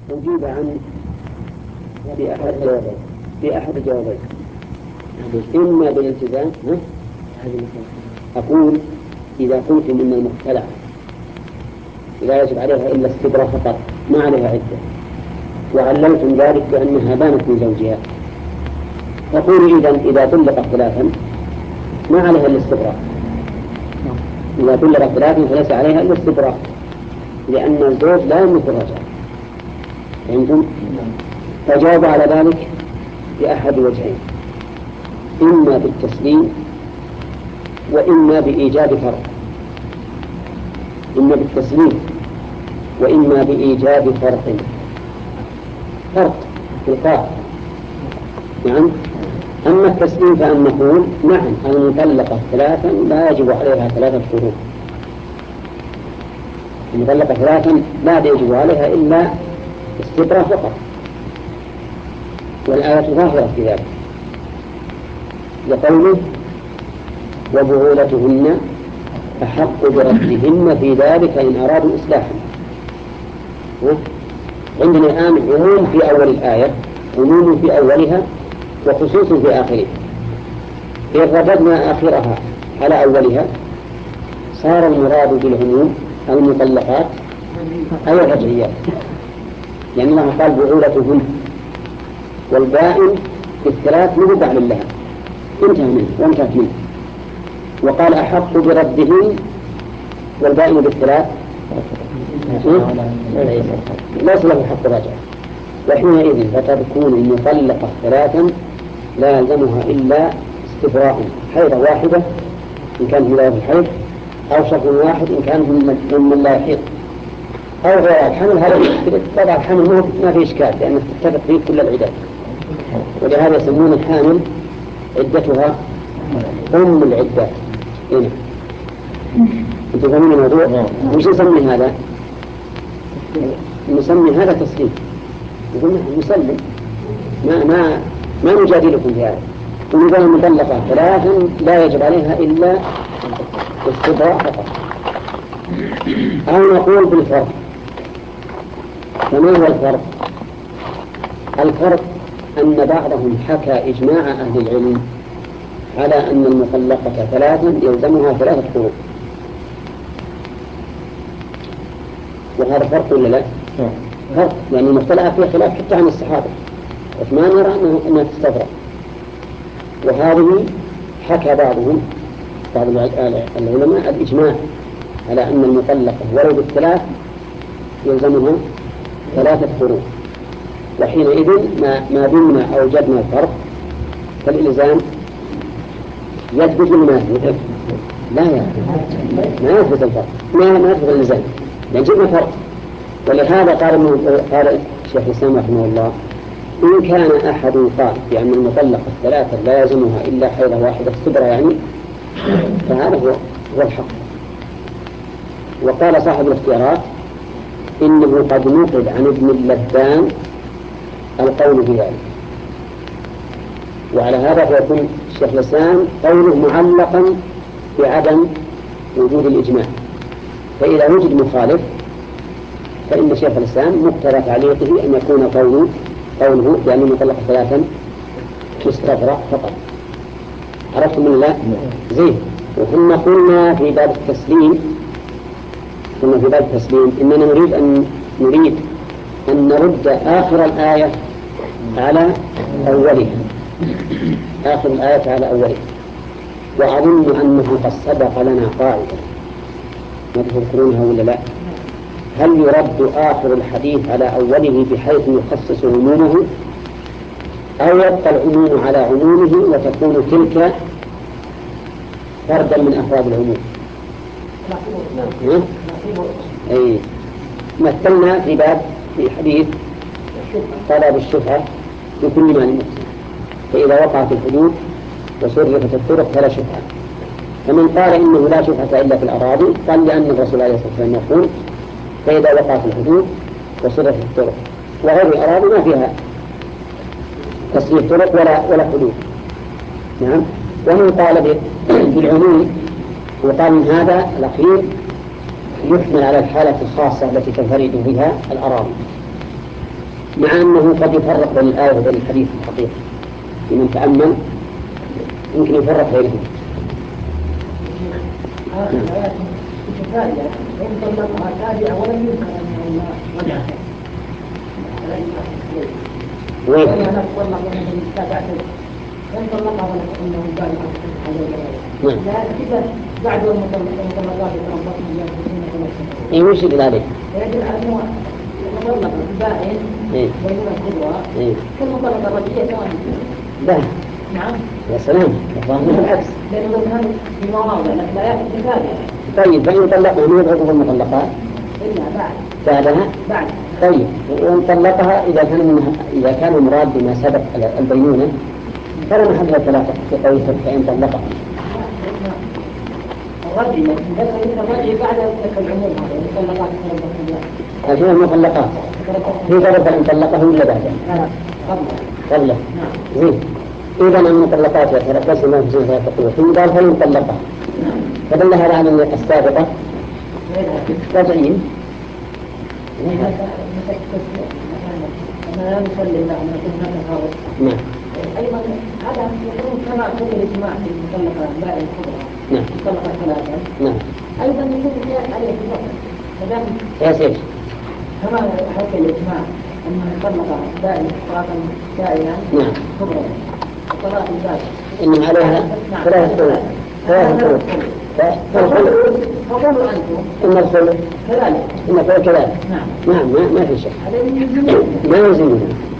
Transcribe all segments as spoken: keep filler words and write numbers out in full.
أجيب عن بأحد جوابين بأحد جوابين إما بالالتزام. أقول إذا قلتم إن المختلع لا يجب عليها إلا استبراء فقط ما عليها عدة، وعللتم ذلك بأنها بانت من زوجها، فقولوا إذا إذا طلقت ثلاثا ما عليها إلا استبراء، إذا طلقت ثلاثا فليس عليها إلا استبراء، لأن الزوج لا يملك الرجعة. فهمتم؟ فجاوب على ذلك بأحد وجهين، إما بالتسليم وإما بإيجاب فرق، إما بالتسليم وإما بإيجاب فرق فرق في القاعدة. نعم. أما التسليم فأن نقول نعم المطلقة ثلاثا لا يجب عليها ثلاثة شروط، المطلقة ثلاثا لا يجب عليها إلا استبراء فقط، والآية ظاهرة في ذلك، لقوله وبعولتهن أحق بردهن في ذلك إن أرادوا إصلاحا. عندنا الآن عموم في أول الآية، عموم في أولها وخصوص في آخرها. إن رددنا آخرها على أولها صار المراد بالعموم المطلقات أي الرجعيات، يعني الله قال بعولتهن، والبائن بالثلاث من بعل لها انتهى منه وانتهت منه، وقال أحق بردهن والبائن بالثلاث ليس له حق رجعة، وحينئذ فتكون المطلقة ثلاثا لا يلزمها إلا استبراء حيضة واحدة إن كان في ذلك الحيض، أو شهر واحد إن كان من لا يحيض، أو غير الحمل. هذا طبعا الحمل ما في إشكال لأنه تتفق فيه كل العدات، ولهذا يسمون الحامل عدتها أم العدات. هنا أنتم فاهمين الموضوع؟ وش نسمي هذا؟ نسمي هذا تسليم، نقول نسلم، ما ما ما نجادلكم في هذا، ونقول المطلقة ثلاثا لا يجب عليها إلا استبراء فقط. أو نقول بالفرق. فما هو الفرق؟ الفرق أن بعضهم حكى إجماع أهل العلم على أن المطلقة ثلاثا يلزمها ثلاثة فروض، وهذا فرق ولا لا؟ فرق، يعني المختلف فيه خلاف حتى عن الصحابة. عثمان يرى أنه أنها تستبرأ، وهذه حكى بعضهم بعض العلماء الإجماع على أن المطلقة ولو بالثلاث يلزمها ثلاثة فروض، وحينئذ ما ما دمنا أوجدنا الفرق فالإلزام يثبت ولا ما يثبت؟ لا يثبت، ما يثبت الفرق، ما ما يثبت الإلزام، لأن جبنا فرق. ولهذا قال قال الشيخ الإسلام رحمه الله إن كان أحد قال بأن المطلقة الثلاثة لا يلزمها إلا حيضة واحدة استبرأ يعني، فهذا هو هو الحق. وقال صاحب الاختيارات إنه قد نقل عن ابن اللبان القول بذلك، وعلى هذا فيكون الشيخ الإسلام قوله معلقا بعدم وجود الإجماع، فإذا وجد مخالف فإن شيخ الإسلام مقتضى تعليقه أن يكون قوله قوله بأن المطلقة ثلاثا تستبرأ فقط. عرفتم من لا؟ زين. وكنا قلنا في باب التسليم قلنا في باب التسليم إننا نريد أن نريد أن نرد آخر الآية على أولها، آخر الآية على أولها. وأظن أنه قد سبق لنا قاعدة ما تذكرونها ولا لا؟ هل يرد آخر الحديث على أوله بحيث يخصص عمومه، أو يبقى العموم على عمومه وتكون تلك فردا من أفراد العموم؟ أي مثلنا في باب في حديث طلب الشفعة بكل ما لمسلم، فإذا وقعت الحدود وصرفت الطرق فلا شفعة. فمن قال إنه لا شفعة إلا في الأراضي قال لأن الرسول عليه الصلاة والسلام يقول فإذا وقعت الحدود وصرفت الطرق، وغير الأراضي ما فيها تصريف طرق ولا ولا حدود. نعم. ومن قال بالعموم وقال من هذا الأخير يحمل على الحالة الخاصة التي تنفرد بها الأراضي، مع أنه قد يفرق بين الآية وبين الحديث الحقيقي، لمن تأمل يمكن يفرق بينهم. وإن طلقها تابعة ولم يذكر أن وجهها وإن طلقها من تابعة وإن طلقها ولم أنه ذلك عليه لا كذا بعد المطلقات يتربصن بأنفسهن إيه وش يدل عليه؟ يدل على أنه مطلق بائن بينونة كبرى كالمطلقة الرجية سواء لا نعم يا سلام والله بالعكس لأنه كان في مواضع لكن لا يأتي بثانية. طيب فإن طلقها من يبعث المطلقات إلا بعد بعدها بعد طيب وإن طلقها إذا كان منها إذا كان المراد بما سبق البينونة فلا محل الثلاثة في قوله فإن طلقها الرجل لكن الرجل بعد العموم هذا المطلقات لكن المطلقات في ضرب إن طلقه ولا بعده؟ لا قبل قبله زين إذا المطلقات يتربصن بأنفسهن ثلاثة قروء ثم قال فإن طلقها فدل هذا على أن السابقة رجعين. أنا لا نصلي إلا أن يكون هذا الغرض. نعم. أيضا هذا يكون كما كل الإجماع في المطلقة البائن الكبرى. نعم. المطلقة ثلاثة. نعم. أيضا يكون القياس عليه في الوقت. فذلك. قياس إيش؟ كما حكى الإجماع أن المطلقة البائن طلاقا دائما. نعم. كبرى. الطلاق البائن. إن عليها ثلاث قروء. ثلاث قروء. فقولوا أنتم إن الخلق كذلك إن الخلق كذلك نعم نعم ما, ما في شيء هذا ما يلزمنا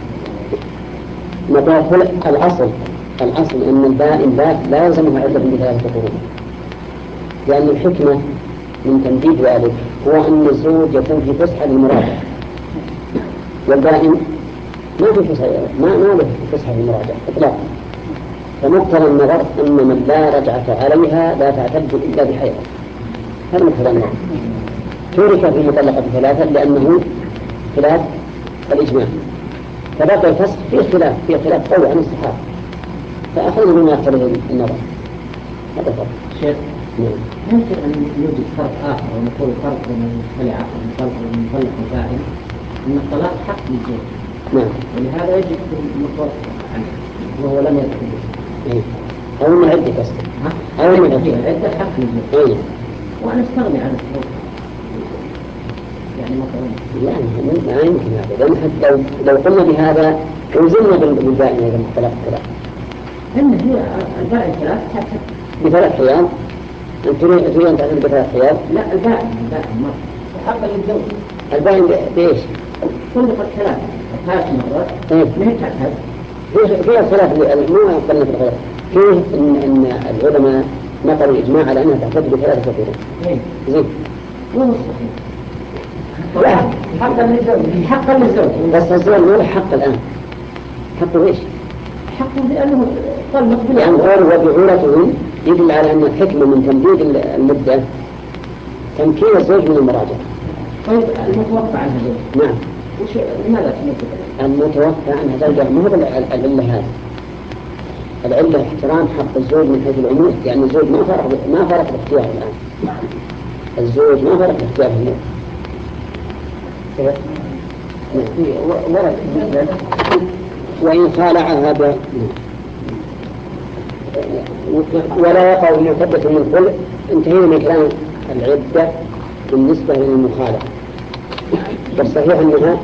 مطلق الأصل الأصل أن البائن لا لا يلزمها عدة بثلاثة قروء لأن الحكمة من تنفيذ ذلك هو أن الزوج يكون في فسحة للمراجعة والبائن ما في فسحة ما ما له فسحة للمراجعة إطلاقا فمقتضى النظر أن من لا رجعة عليها لا تعتد إلا بحيض هذا مقتضى النظر ترك في المطلقة ثلاثة لأنه خلاف الإجماع فبقي الفسخ في خلاف في خلاف قوي عن الصحابة فأخذوا بما يقتضي النظر هذا فرق شيخ ممكن أن يوجد فرق آخر ونقول فرق بين المخلعة والمطلق والمطلق البائن أن الطلاق حق للزوج نعم ولهذا يجب المتوقع عنه وهو لم يدخل إيه. أو من عدة قصد أو من عدة عدة حق للزوج إيه. وأنا استغني عن الزوج يعني مثلا يعني ما يمكن هذا لأن حتى لو لو قلنا بهذا وزلنا بالبائن إذا الطلاق ثلاث إن هي البائن ثلاث حتى بثلاث حياض أنت تريد أن تعتمد بثلاث حياض لا البائن البائن مرة حق للزوج البائن بإيش؟ طلقت ثلاث ثلاث مرات إيه. ما هي تعتد فيه فيه خلاف مو قلنا في الغير فيه إن إن العلماء نقلوا الإجماع على أنها تعتد بثلاثة قروء إيه. زين مو مستحيل لا حقا للزوج حقا للزوج بس الزوج ما له حق الآن حقه إيش؟ حقا لأنه طلق يعني بالعقل قول وبعورته يدل على أن الحكمة من تمديد المدة تمكين الزوج من المراجعة. طيب المتوقع عنها زوج نعم. وش لماذا تمدد؟ المتوقع عنها زوجة ما هو العلة هذه. العلة احترام حق الزوج من حيث العموم لأن يعني الزوج ما فرق ما فرق باختياره الآن. الزوج ما فرق باختياره اليوم. ورد وإن خالعها ب ولا يقع المعتدة من الخلع انتهينا من كلام العدة بالنسبة للمخالعة والصحيح أنها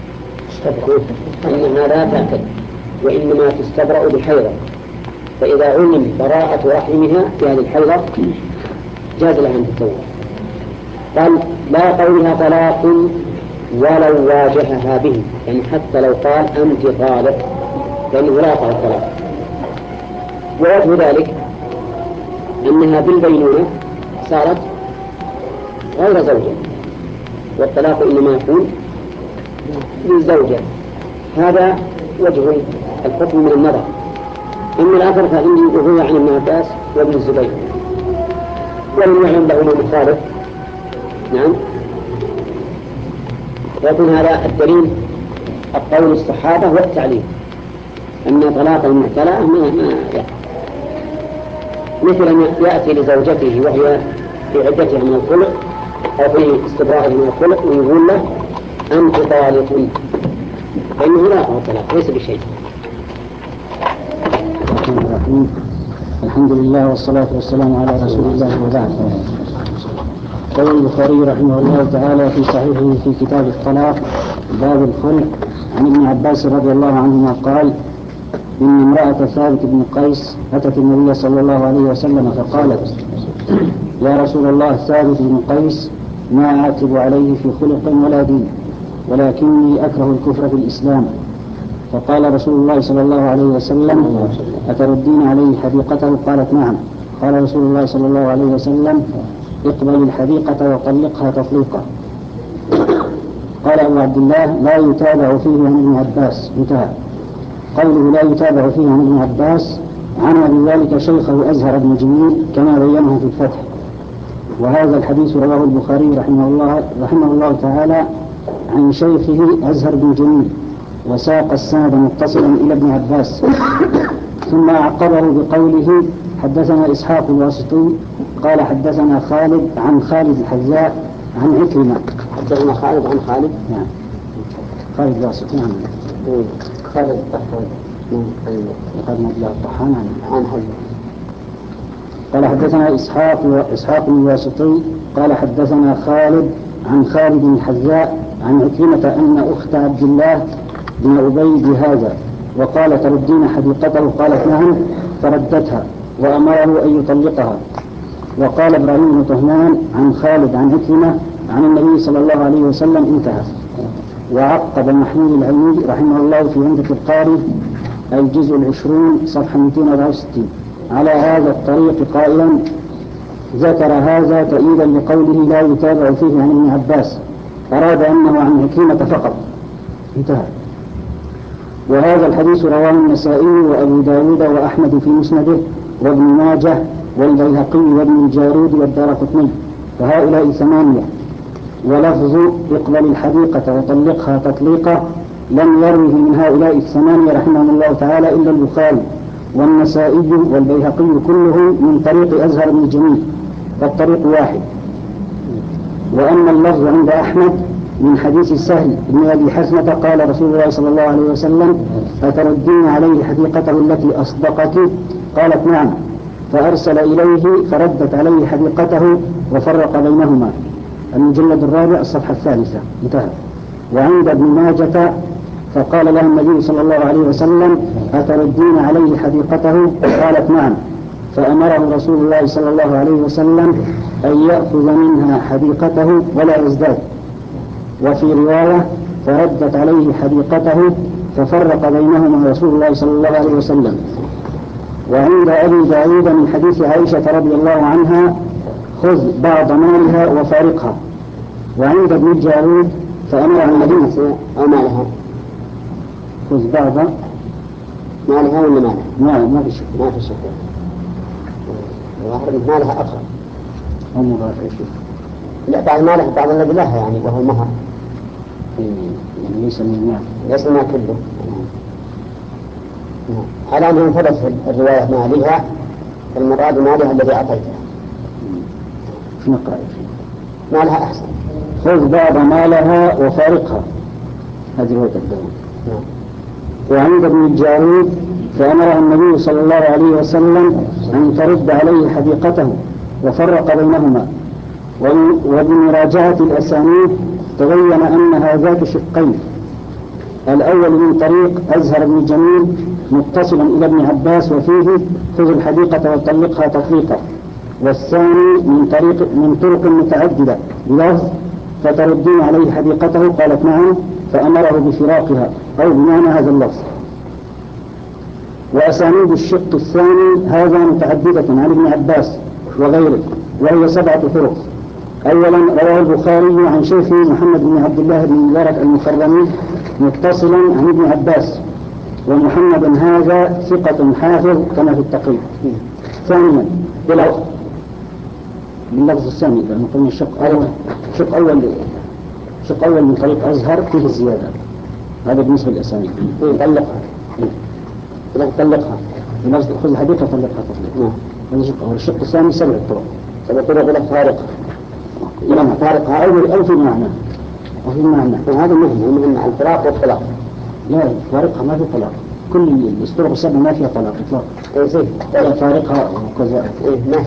أنها لا تعتد وإنما تستبرأ بحيضة فإذا علم براءة رحمها في هذه الحيضة جاز لها أن تتزوج. قال لا قولها طلاق ولو واجهها به يعني حتى لو قال أنت طالق لأنه لا يقع الطلاق. ووجه ذلك أنها بالبينونة صارت غير زوجة والطلاق إنما يكون للزوجة. هذا وجه الحكم من النظر. إن الآخر فإني أروي عن ابن عباس وابن الزبير ولم يعلم له مخالف. نعم يكون هذا الدليل القول الصحابة والتعليم أن طلاق المعتلى ما ما مثل أن يأتي لزوجته وهي في عدتها من الخلق أو في استبراءه من الخلق ويقول له أنت طالق فإنه لا يقع الطلاق ليس بشيء. الحمد لله والصلاة والسلام على رسول الله وبعد. قال البخاري رحمه الله تعالى في صحيحه في كتاب الطلاق باب الخلع عن ابن عباس رضي الله عنهما قال إن امرأة ثابت بن قيس أتت النبي صلى الله عليه وسلم فقالت يا رسول الله ثابت بن قيس ما أعتب عليه في خلق ولا دين ولكني أكره الكفر في الإسلام. فقال رسول الله صلى الله عليه وسلم أتردين عليه حديقته؟ قالت نعم. قال رسول الله صلى الله عليه وسلم اقبل الحديقة وطلقها تطليقا. قال أبو عبد الله لا يتابع فيه عن ابن عباس. انتهى. قوله لا يتابع فيه عن ابن عباس عنى بذلك شيخه أزهر بن جميل كما بينه في الفتح. وهذا الحديث رواه البخاري رحمه الله, رحمه الله تعالى عن شيخه أزهر بن جميل وساق السند متصلا إلى ابن عباس ثم أعقبه بقوله حدثنا إسحاق الواسطي قال حدثنا خالد عن خالد الحذاء عن عكرمة. حدثنا خالد عن خالد نعم خالد الواسطي نعم خالد الطحان خالد مبلغ الطحان عن خالد. قال حدثنا إسحاق إسحاق الواسطي قال حدثنا خالد عن خالد الحذاء عن عكرمة أن أخت عبد الله بن أبي بهذا وقال تردين حديقته؟ قالت نعم فردتها وأمره أن يطلقها. وقال إبراهيم بن طهمان عن خالد عن عكرمة عن النبي صلى الله عليه وسلم. انتهى. وعقب محمود العلمي رحمه الله في عمدة القاري الجزء العشرون صفحة مئتين وأربعة وستين على هذا الطريق قائلا ذكر هذا تأييدا لقوله لا يتابع فيه عن ابن عباس أراد أنه عن عكرمة فقط. انتهى. وهذا الحديث رواه النسائي وأبو داود وأحمد في مسنده وابن ماجه والبيهقي وابن الجارود والدارقطني فهؤلاء ثمانية. ولفظ اقبل الحديقة وطلقها تطليقا لم يروه من هؤلاء الثمانية رحمهم الله تعالى إلا البخاري والنسائي والبيهقي كله من طريق أزهر بن جميل فالطريق واحد. وأما اللفظ عند أحمد من حديث سهل بن أبي حزمة قال رسول الله صلى الله عليه وسلم أتردين عليه حديقته التي أصدقت؟ قالت نعم فأرسل إليه فردت عليه حديقته وفرق بينهما. المجلد الرابع الصفحة الثالثة. انتهى. وعند ابن ماجة فقال لها النبي صلى الله عليه وسلم أتردين عليه حديقته؟ قالت نعم فأمره رسول الله صلى الله عليه وسلم أن يأخذ منها حديقته ولا يزداد. وفي رواية فردت عليه حديقته ففرق بينهما رسول الله صلى الله عليه وسلم. وعند أبي داود من حديث عائشة رضي الله عنها خذ بعض مالها وفارقها. وعند ابن الجارود فأمر النبي أو مالها خذ بعض مالها ولا مالها؟ ما ما في شيء ما في شيء. ظاهر مالها أقرب أو مضافع شيء. لا بعض مالها بعض الذي لها يعني وهو المهر يعني ليس من المال ليس المال كله. على أنه ثبت في الرواية مالها المراد مالها الذي أعطيتها. شو نقرأ فيه؟ مالها أحسن. خذ بعض مالها وفارقها. هذه رواية الدولة. وعند ابن الجارود فأمره النبي صلى الله عليه وسلم أن ترد عليه حديقته وفرق بينهما. وبمراجعة الأسانيد تبين أنها ذات شقين. الأول من طريق أزهر بن جميل متصلا إلى ابن عباس وفيه خذ الحديقة وطلقها تطليقا. والثاني من طريق من طرق متعددة بلفظ فتردين عليه حديقته؟ قالت نعم فأمره بفراقها أو بمعنى هذا اللفظ. وأسانيد الشق الثاني هذا متعددة عن ابن عباس وغيره وهي سبعة طرق. أولا رواه البخاري عن شيخه محمد بن عبد الله بن مبارك المخرمي متصلا عن ابن عباس ومحمد هذا ثقة حافظ كما في التقريب. ثانيا باللفظ باللفظ الثاني لأنه قلنا الشق أول شق أول شق أول من طريق أزهر فيه الزيادة. هذا بالنسبة للأسانيد. طلقها لا طلقها خذ الحديقة طلقها تطليقا. هذا شق أول. الشق الثاني سبع طرق سبع طرق ولا فارقة لما فارقها أول أو في معنى وفي معنى. وهذا مهم مهم الفراق والطلاق. لا فارقها ما في طلاق، كل الطرق السبع ما فيها طلاق إطلاقا. إيه زين. لا فارقها وكذا. إيه نعم.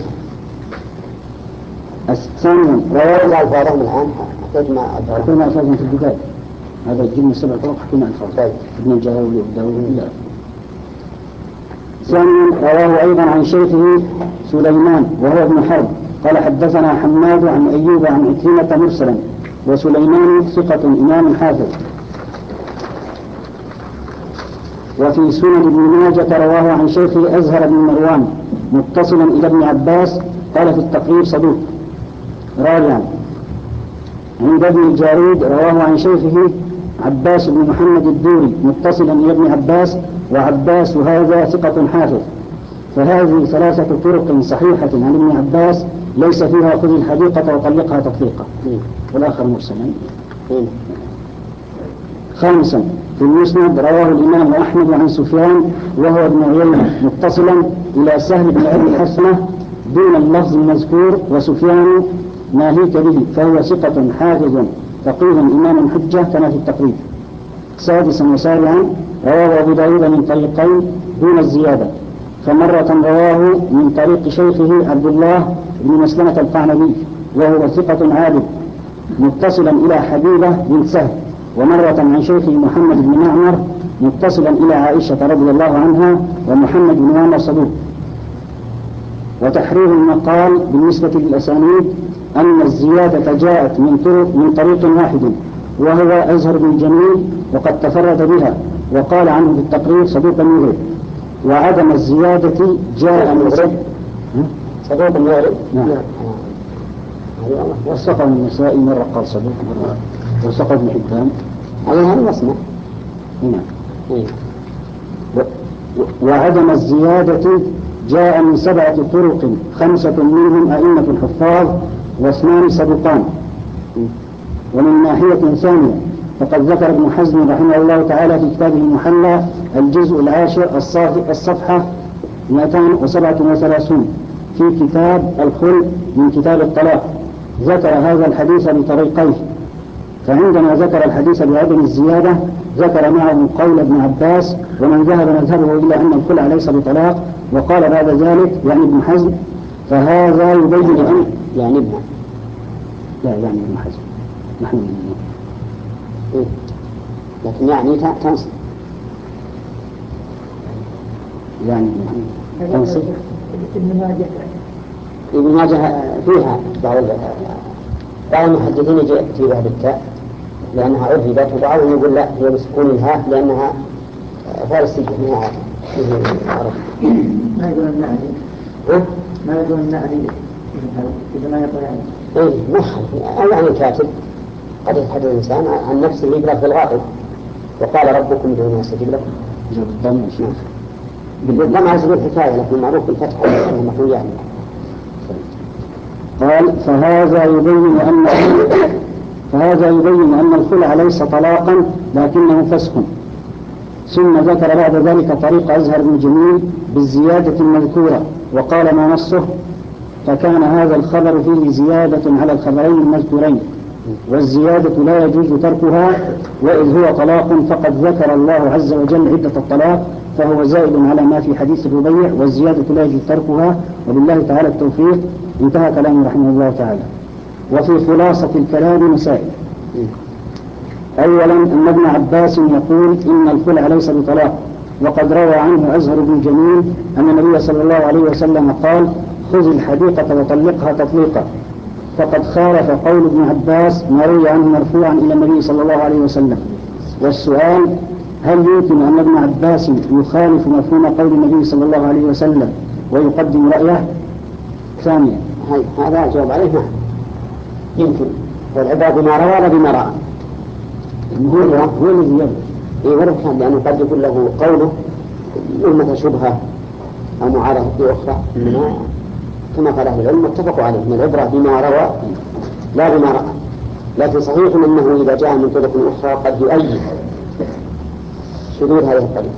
الثاني رواه الفاظهم الآن حكينا حكينا ألفاظهم في البداية. هذا الجملة السبع طرق حكينا ألفاظ. ابن الجاهلي وابن لا. ثانيا رواه أيضا عن شيخه سليمان وهو ابن حرب قال حدثنا حماد عن أيوب عن عكرمة مرسلا، وسليمان ثقة إمام حافظ. وفي سنن ابن ماجة رواه عن شيخه أزهر بن مروان متصلا إلى ابن عباس قال في التقريب صدوق. رابعا عند ابن الجارود رواه عن شيخه عباس بن محمد الدوري متصلا إلى ابن عباس، وعباس هذا ثقة حافظ. فهذه ثلاثة طرق صحيحة عن ابن عباس ليس فيها خذ الحديقة وطلقها تطليقا، والآخر مرسلا. خامسا في المسند رواه الإمام أحمد عن سفيان وهو ابن عيينة متصلا إلى سهل بن أبي حسنة دون اللفظ المذكور، وسفيان ناهيك به فهو ثقة حافظ فقيه إمام حجة كما في التقريب. سادسا وسابعا رواه أبو داود من طريقين دون الزيادة، فمرة رواه من طريق شيخه عبد الله بن مسلمة القعنبي وهو ثقة عابد متصلا إلى حبيبة بن سهل، ومرة عن شيخه محمد بن معمر متصلا إلى عائشة رضي الله عنها ومحمد بن عمر صدوق. وتحرير المقال بالنسبة للأسانيد أن الزيادة جاءت من طرق من طريق واحد وهو أزهر بن جميل وقد تفرد بها وقال عنه في التقرير صدوق يغرب، وعدم الزيادة جاء من صدوق يغرب. نعم. وثقه النسائي مرة قال صدوق مرة وثقه ابن حبان على هذا الاسم. نعم. وعدم الزيادة جاء من سبعة طرق خمسة منهم أئمة الحفاظ واثنان صدوقان. ومن ناحية ثانية فقد ذكر ابن حزم رحمه الله تعالى في كتابه المحلى الجزء العاشر الصفحة مئتين وسبعة وثلاثين في كتاب الخلع من كتاب الطلاق ذكر هذا الحديث بطريقيه، فعندما ذكر الحديث بعدم الزيادة ذكر معه قول ابن عباس ومن ذهب مذهبه إلى أن الخلع ليس بطلاق، وقال بعد ذلك يعني ابن حزم فهذا يبين أن يعني ابن لا يعني ابن حزم نحن إيه؟ لكن يعني تنصب يعني تنصب ابن ماجه ابن ماجه فيها بعض بعض المحدثين يأتي بها بالتاء لأنها عرفت، وبعضهم يقول لا هي بسكون الهاء لأنها فارسية من عرب. ما يقول النعري ما يقول النعري إذا ما يقول يعني إيه محل أو يعني الكاتب قد يتحدث الإنسان عن نفسه يقرأ في الغائب وقال ربكم ادعوني أستجب لكم. بالضم يا شيخ بالضم على سبيل الحكاية لكن معروف بالفتح المحول يعني. قال فهذا يبين أن فهذا يبين أن الخلع ليس طلاقا لكنه فسخ. ثم ذكر بعد ذلك طريق أزهر بن جميل بالزيادة المذكورة وقال ما نصه فكان هذا الخبر فيه زيادة على الخبرين المذكورين، والزيادة لا يجوز تركها، وإذ هو طلاق فقد ذكر الله عز وجل عدة الطلاق فهو زائد على ما في حديث الربيع، والزيادة لا يجوز تركها، وبالله تعالى التوفيق. انتهى كلامه رحمه الله تعالى. وفي خلاصة الكلام مسائل. أولا أن ابن عباس يقول إن الخلع ليس بطلاق، وقد روى عنه أزهر بن جميل أن النبي صلى الله عليه وسلم قال خذ الحديقة وطلقها تطليقا، فقد خالف قول ابن عباس ما روي عنه مرفوعا إلى النبي صلى الله عليه وسلم. والسؤال هل يمكن أن ابن عباس يخالف مفهوم قول النبي صلى الله عليه وسلم ويقدم رأيه؟ ثانيا هذا الجواب عليه نعم يمكن، والعباد بما روى لا بما رأى. هو هو الذي يروي يورد كان لأنه قد يكون له قوله أمة شبهة أو معارضة أخرى، كما قال أهل العلم اتفقوا عليه من العبرة بما روى لا بما رأى. لكن صحيح أنه إذا جاء من طرق أخرى قد يؤيد شذوذ هذه الطريقة،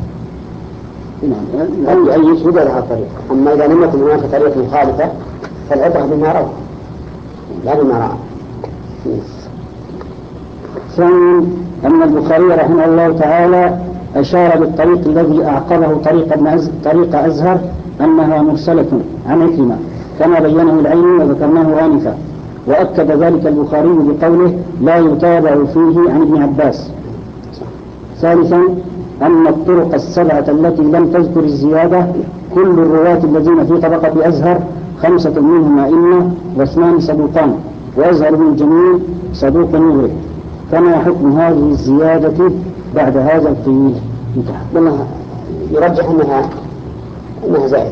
قد يؤيد شذوذ هذه الطريقة. أما إذا لم يكن هناك طريقة مخالفة فالعبرة بما روى لا بما رأى. ثانيا أن البخاري رحمه الله تعالى أشار بالطريق الذي أعقبه طريق ابن أز... طريق أزهر أنها مرسلة عن عكرمة كما بينه العين وذكرناه آنفا، وأكد ذلك البخاري بقوله لا يتابع فيه عن ابن عباس. ثالثا أن الطرق السبعة التي لم تذكر الزيادة كل الرواة الذين في طبقة أزهر خمسة منهم أئمة واثنان صدوقان، وأزهر بن الجميل صدوق يغرب، فما حكم هذه الزيادة بعد هذا القيل؟ والله يرجح أنها أنها زائدة،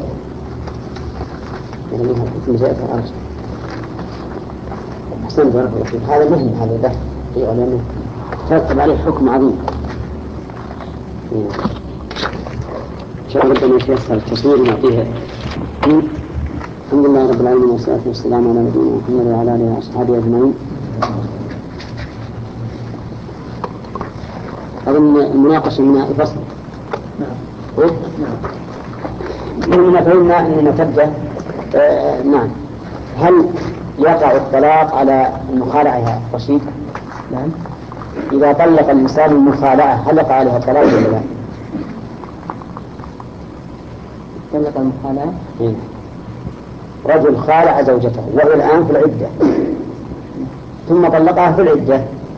يعني أنها حكم زائدة أرجح. أحسن بارك الله فيك، هذا مهم، هذا ده لأنه ترتب عليه حكم عظيم. إن شاء الله ربنا ييسر التصوير ونعطيها. الحمد لله رب العالمين والصلاة والسلام على نبينا محمد وعلى آله وأصحابه أجمعين. أظن المناقشة من الفصل. نعم. نعم. فهمنا أننا تبدأ. آه نعم. هل يقع الطلاق على المخالعة رشيد؟ نعم. إذا طلق الإنسان المخالعة هل يقع عليها الطلاق ولا لا؟ طلق المخالعة؟ إيه. رجل خالع زوجته وهو الآن في العدة ثم طلقها في العدة.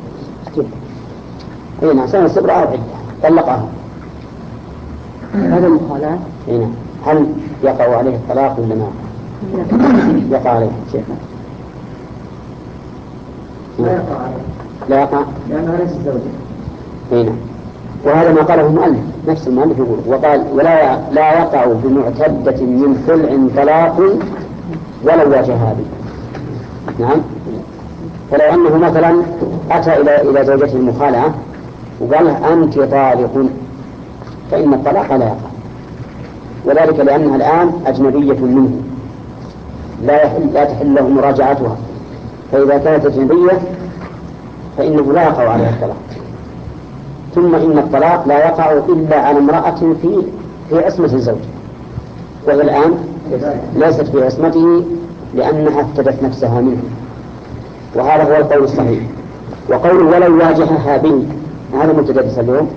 اي نعم، سنة سبرة أو عدة طلقها. هذا المخالعة؟ اي نعم. هل يقع عليه الطلاق ولا ما يقع عليه؟ شيخنا لا يقع عليه. لا يقع لأنها ليست زوجة. اي نعم. وهذا ما قاله المؤلف، نفس المؤلف يقول وقال ولا لا يقع بمعتدة من خلع طلاق ولو واجهها به. نعم. فلو أنه مثلا أتى إلى إلى زوجته المخالعة وقال له أنت طالق فإن الطلاق لا يقع، وذلك لأنها الآن أجنبية منه لا يحل لا تحل له مراجعتها، فإذا كانت أجنبية فإنه لا يقع عليها الطلاق. ثم إن الطلاق لا يقع إلا على امرأة في في عصمة الزوج، وهي الآن ليست في عصمته لأنها افتدت نفسها منه، وهذا هو القول الصحيح. وقول ولو واجهها به هذا متدرس اليوم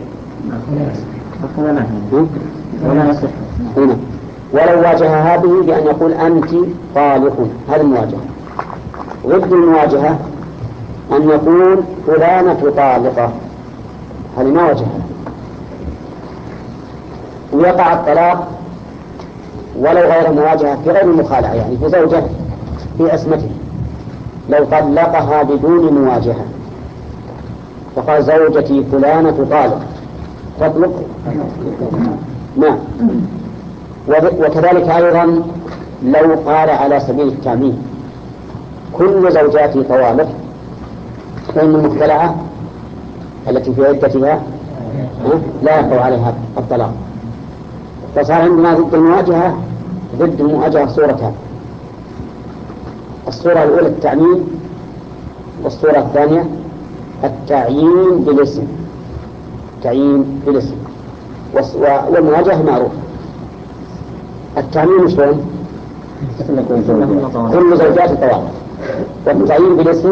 ولا يصح. هنا ولو واجهها به بأن يقول أنت طالق، هذا المواجهة. ضد المواجهة أن يقول فلانة طالقة، هذه ما وجهها، ويقع الطلاق ولو غير مواجهة في غير المخالعة، يعني في زوجة في عصمته لو طلقها بدون مواجهة فقال زوجتي فلانة طالق تطلق؟ نعم. وكذلك أيضا لو قال على سبيل التعميم كل زوجاتي طوالق فإن المخلعة التي في عدتها لا يقع عليها الطلاق. فصار عندنا ضد المواجهة ضد المواجهة صورتان: الصورة الأولى التعميم، والصورة الثانية التعيين بالاسم. تعيين بالاسم والمواجهة معروف. التعميم شلون؟ كل زوجات طوال. والتعيين بالاسم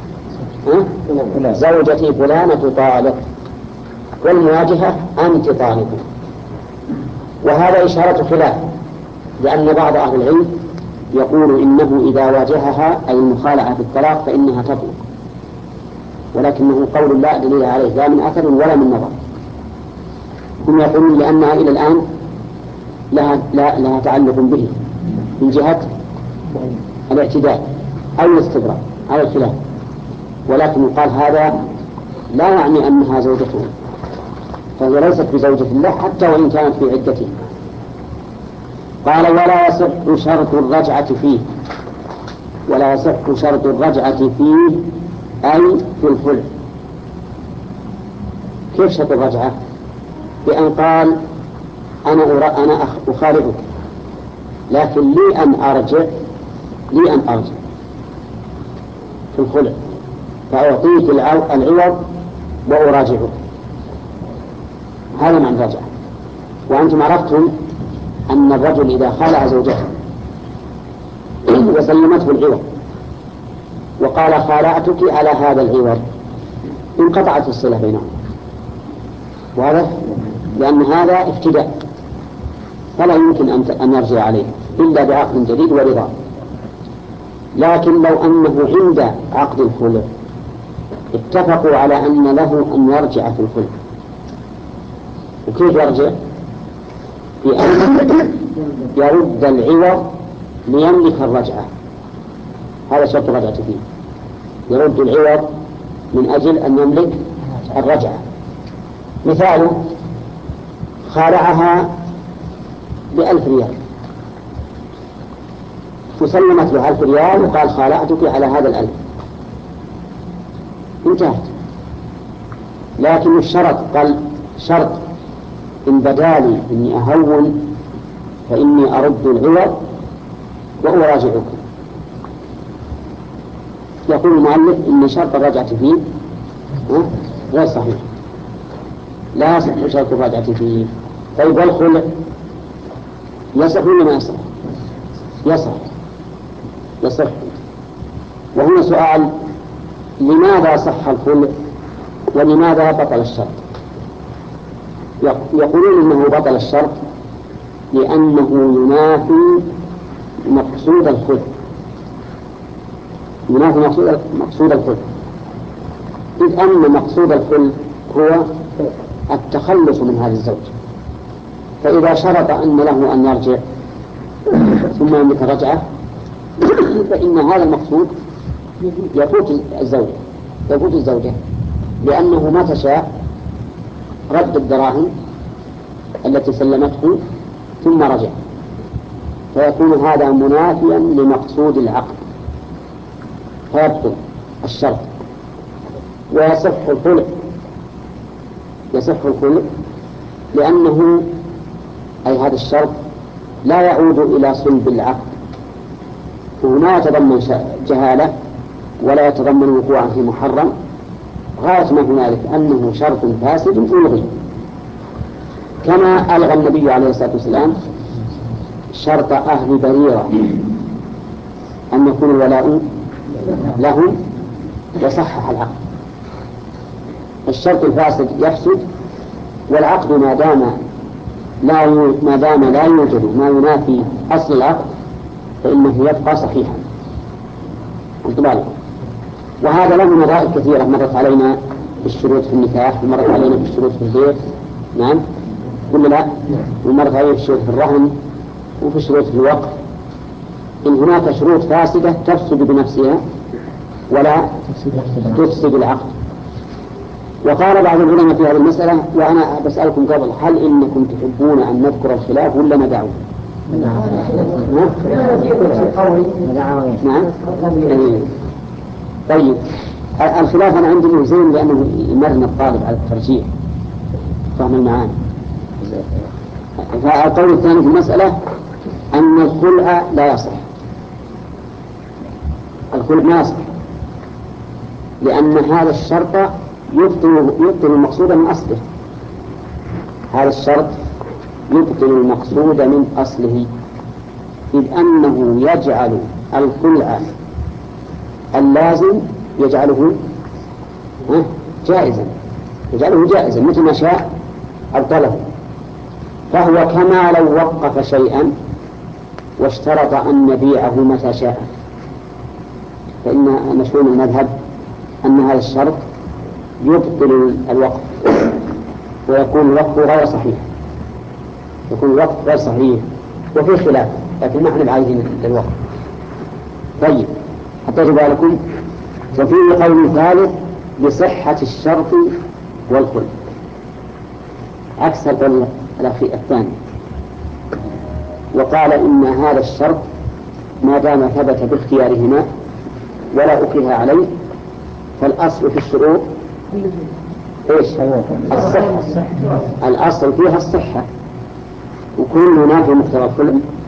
زوجتي فلانة طالق، والمواجهة أنت طالق. وهذا إشارة خلاف، لأن بعض أهل العلم يقول إنه إذا واجهها أي المخالعة في الطلاق فإنها تطلق، ولكنه قول لا دليل عليه لا من أثر ولا من نظر. هم يقولون لأنها إلى الآن لها, لا لها تعلق به من جهة الاعتداء أو الاستبراء على الخلاف، ولكن يقال هذا لا يعني أنها زوجته، فهي ليست بزوجة الله حتى وإن كانت في عدته. قال ولا يصح شرط الرجعة فيه، ولا يصح شرط الرجعة فيه أي في الخلع. كيف شرط الرجعة؟ بأن قال أنا أنا أخالفك لكن لي أن أرجع لي أن أرجع في الخلع فأعطيك العوض وأراجعك، هذا معنى الرجعة. وأنتم عرفتم أن الرجل إذا خالع زوجته وسلمته العوض وقال خالعتك على هذا العوض انقطعت الصلة بينهم، واضح؟ لأن هذا ابتداء فلا يمكن أن يرجع عليه إلا بعقد جديد ورضا. لكن لو أنه عند عقد الخلع اتفقوا على أن له أن يرجع في الخلع، وكيف يرجع؟ بأن يرد العوض ليملك الرجعة، هذا شرط الرجعة فيه، يرد العوض من أجل أن يملك الرجعة. مثاله خالعها بألف ريال وسلمت له ألف ريال وقال خالعتك على هذا الألف، انتهت. لكن الشرط قال شرط إن بدالي إني أهون فإني أرد العوض وأراجعكم. يقول المؤلف إن شرط الرجعة فيه غير صحيح، لا يصح شرط الرجعة فيه. طيب والخلع يصح ولا ما يصح؟ يصح يصح. وهنا سؤال: لماذا صح الخلع ولماذا بطل الشرط؟ يقولون إنه بطل الشرط لأنه ينافي مقصود الخلع، ينافي مقصود مقصود الخلع، إذ أن مقصود الخلع هو التخلص من هذا الزوج. فإذا شرط أن له أن يرجع ثم يملك رجعة فإن هذا المقصود يفوت الزوجة يفوت الزوجة لأنه متى شاء رد الدراهم التي سلمته ثم رجع، فيكون هذا منافيا لمقصود العقد فيبطل الشرط. ويصح الخلع يصح الخلع لأنه أي هذا الشرط لا يعود إلى صلب العقد، وما يتضمن جهالة ولا يتضمن وقوعا في محرم، غاية ما هنالك أنه شرط فاسد ألغي، كما ألغى النبي عليه الصلاة والسلام شرط أهل بريرة أن يكون الولاء لهم وصحح العقد. الشرط الفاسد يفسد، والعقد ما دام لا ما دام لا يوجد ما ينافي أصل العقد فإنه يبقى صحيحا. وهذا له نظائر كثيرة مرت علينا في الشروط في النكاح، ومرت علينا في الشروط في البيع، نعم ولا لا؟ ومرت علينا في الشروط في الرهن وفي الشروط في الوقف. إن هناك شروط فاسدة تفسد بنفسها ولا تفسد العقد. وقال بعض العلماء في هذه المسألة، وأنا بسألكم قبل: هل إنكم تحبون أن نذكر الخلاف ولا ندعوه؟ نعم. طيب الخلاف أنا عندي انه زين لأنه يمرن الطالب على الترجيح فهم المعاني. فالقول الثاني في المسألة أن الخلع لا يصح، الخلع ما يصح لأن هذا الشرط يبطل يبطل المقصود من أصله. هذا الشرط يبطل المقصود من أصله، إذ أنه يجعل الخلع اللازم يجعله جائزا يجعله جائزا متى ما شاء أبطله. فهو كما لو وقف شيئا واشترط أن يبيعه متى شاء، فإن مشهور المذهب أن هذا الشرط يبطل الوقف ويكون الوقف غير صحيح يكون الوقف غير صحيح وفي خلاف، لكن ما احنا بعايزين للوقف. طيب حطيت بالكم. وفيه قول ثالث بصحة الشرط والخلع عكس القول الثاني، وقال إن هذا الشرط ما دام ثبت باختيارهما ولا أكره عليه فالأصل في الشروط إيش؟ الصحة. الأصل فيها الصحة، وكل منافي مقتضى الخلع